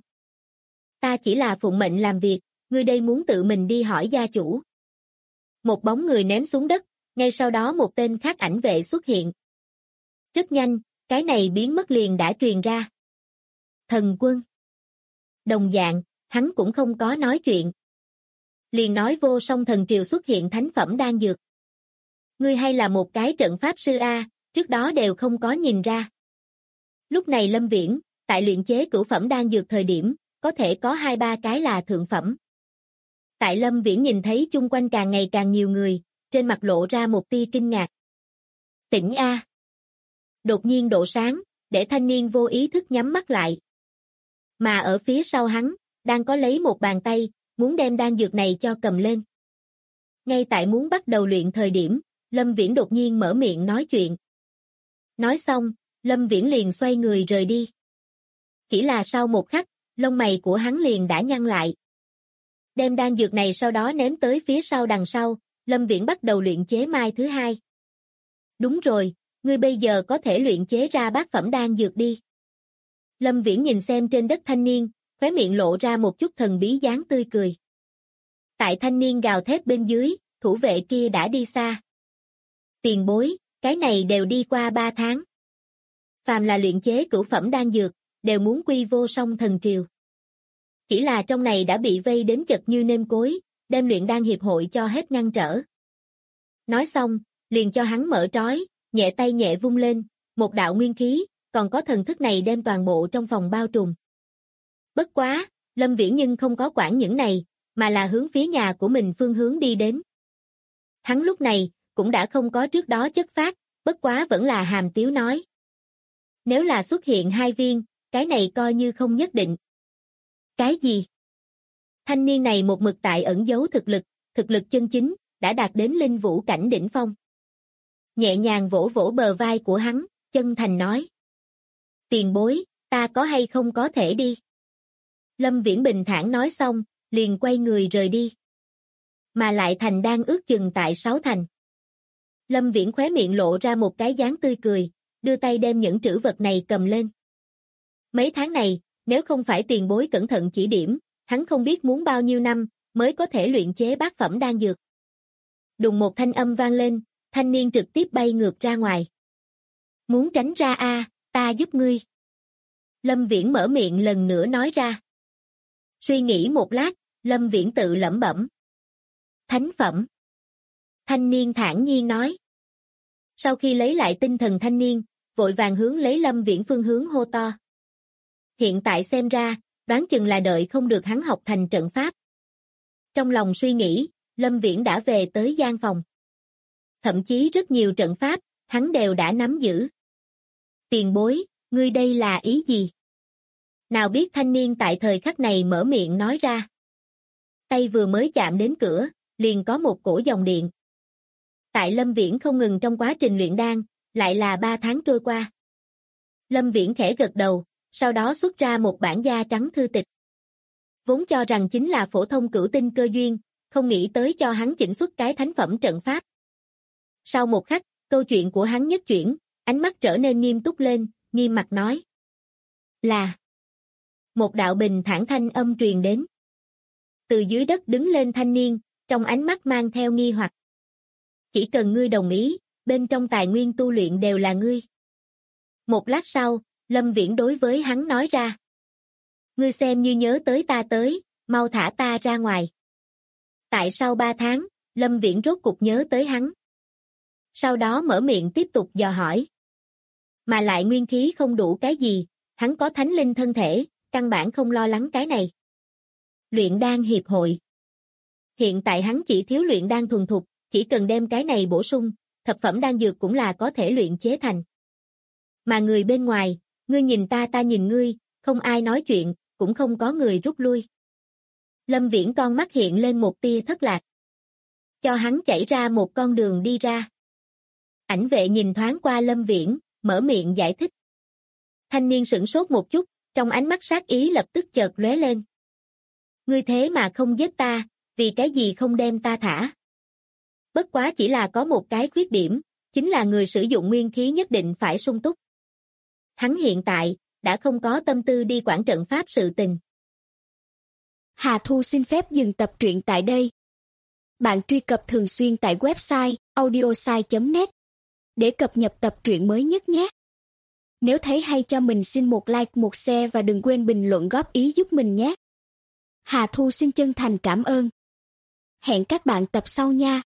Ta chỉ là phụng mệnh làm việc, ngươi đây muốn tự mình đi hỏi gia chủ. Một bóng người ném xuống đất, ngay sau đó một tên khác ảnh vệ xuất hiện. Rất nhanh, cái này biến mất liền đã truyền ra. Thần quân. Đồng dạng, hắn cũng không có nói chuyện. Liền nói vô song thần triều xuất hiện thánh phẩm đan dược. Ngươi hay là một cái trận pháp sư A, trước đó đều không có nhìn ra. Lúc này Lâm Viễn, tại luyện chế cửu phẩm đan dược thời điểm, có thể có 2-3 cái là thượng phẩm. Tại Lâm Viễn nhìn thấy chung quanh càng ngày càng nhiều người, trên mặt lộ ra một tia kinh ngạc. Tỉnh A. Đột nhiên độ sáng, để thanh niên vô ý thức nhắm mắt lại. Mà ở phía sau hắn, đang có lấy một bàn tay, muốn đem đan dược này cho cầm lên. Ngay tại muốn bắt đầu luyện thời điểm, Lâm Viễn đột nhiên mở miệng nói chuyện. Nói xong, Lâm Viễn liền xoay người rời đi. Chỉ là sau một khắc, lông mày của hắn liền đã nhăn lại. Đem đan dược này sau đó ném tới phía sau đằng sau, Lâm Viễn bắt đầu luyện chế mai thứ hai. Đúng rồi, ngươi bây giờ có thể luyện chế ra bát phẩm đan dược đi. Lâm Viễn nhìn xem trên đất thanh niên, khóe miệng lộ ra một chút thần bí dáng tươi cười. Tại thanh niên gào thét bên dưới, thủ vệ kia đã đi xa. Tiền bối, cái này đều đi qua 3 tháng. Phàm là luyện chế cửu phẩm đan dược, đều muốn quy vô song thần triều. Chỉ là trong này đã bị vây đến chật như nêm cối, đem luyện đan hiệp hội cho hết ngăn trở. Nói xong, liền cho hắn mở trói, nhẹ tay nhẹ vung lên, một đạo nguyên khí, còn có thần thức này đem toàn bộ trong phòng bao trùm. Bất quá, Lâm Viễn nhưng không có quản những này, mà là hướng phía nhà của mình phương hướng đi đến. Hắn lúc này, cũng đã không có trước đó chất phác, bất quá vẫn là hàm tiếu nói. Nếu là xuất hiện 2 viên, cái này coi như không nhất định. Cái gì? Thanh niên này một mực tại ẩn giấu thực lực chân chính, đã đạt đến linh vũ cảnh đỉnh phong. Nhẹ nhàng vỗ vỗ bờ vai của hắn, chân thành nói. Tiền bối, ta có hay không có thể đi? Lâm Viễn bình thản nói xong, liền quay người rời đi. Mà lại thành đang ước chừng tại 6 thành. Lâm Viễn khóe miệng lộ ra một cái dáng tươi cười, đưa tay đem những trữ vật này cầm lên. Mấy tháng này, nếu không phải tiền bối cẩn thận chỉ điểm, hắn không biết muốn bao nhiêu năm mới có thể luyện chế bát phẩm đan dược. Đùng một thanh âm vang lên, thanh niên trực tiếp bay ngược ra ngoài. Muốn tránh ra a, ta giúp ngươi. Lâm Viễn mở miệng lần nữa nói ra. Suy nghĩ một lát, Lâm Viễn tự lẩm bẩm. Thánh phẩm. Thanh niên thản nhiên nói. Sau khi lấy lại tinh thần thanh niên, vội vàng hướng lấy Lâm Viễn phương hướng hô to. Hiện tại xem ra, đoán chừng là đợi không được hắn học thành trận pháp. Trong lòng suy nghĩ, Lâm Viễn đã về tới gian phòng. Thậm chí rất nhiều trận pháp, hắn đều đã nắm giữ. Tiền bối, ngươi đây là ý gì? Nào biết thanh niên tại thời khắc này mở miệng nói ra. Tay vừa mới chạm đến cửa, liền có một cổ dòng điện. Tại Lâm Viễn không ngừng trong quá trình luyện đan, lại là 3 tháng trôi qua. Lâm Viễn khẽ gật đầu, sau đó xuất ra một bản da trắng thư tịch. Vốn cho rằng chính là phổ thông cửu tinh cơ duyên, không nghĩ tới cho hắn chỉnh xuất cái thánh phẩm trận pháp. Sau một khắc, câu chuyện của hắn nhất chuyển, ánh mắt trở nên nghiêm túc lên, nghiêm mặt nói. Là. Một đạo bình thản thanh âm truyền đến. Từ dưới đất đứng lên thanh niên, trong ánh mắt mang theo nghi hoặc. Chỉ cần ngươi đồng ý, bên trong tài nguyên tu luyện đều là ngươi. Một lát sau, Lâm Viễn đối với hắn nói ra. Ngươi xem như nhớ tới ta tới, mau thả ta ra ngoài. Tại sau 3 tháng, Lâm Viễn rốt cục nhớ tới hắn. Sau đó mở miệng tiếp tục dò hỏi. Mà lại nguyên khí không đủ cái gì, hắn có thánh linh thân thể, căn bản không lo lắng cái này. Luyện đan hiệp hội. Hiện tại hắn chỉ thiếu luyện đan thuần thục, chỉ cần đem cái này bổ sung, thập phẩm đan dược cũng là có thể luyện chế thành. Mà người bên ngoài, ngươi nhìn ta ta nhìn ngươi, không ai nói chuyện, cũng không có người rút lui. Lâm Viễn con mắt hiện lên một tia thất lạc. Cho hắn chảy ra một con đường đi ra. Ảnh vệ nhìn thoáng qua Lâm Viễn, mở miệng giải thích. Thanh niên sửng sốt một chút, trong ánh mắt sát ý lập tức chợt lóe lên. Ngươi thế mà không giết ta, vì cái gì không đem ta thả? Bất quá chỉ là có một cái khuyết điểm, chính là người sử dụng nguyên khí nhất định phải sung túc. Hắn hiện tại, đã không có tâm tư đi quản trận pháp sự tình. Hà Thu xin phép dừng tập truyện tại đây. Bạn truy cập thường xuyên tại website audiosai.net để cập nhật tập truyện mới nhất nhé. Nếu thấy hay cho mình xin một like, một share và đừng quên bình luận góp ý giúp mình nhé. Hà Thu xin chân thành cảm ơn. Hẹn các bạn tập sau nha.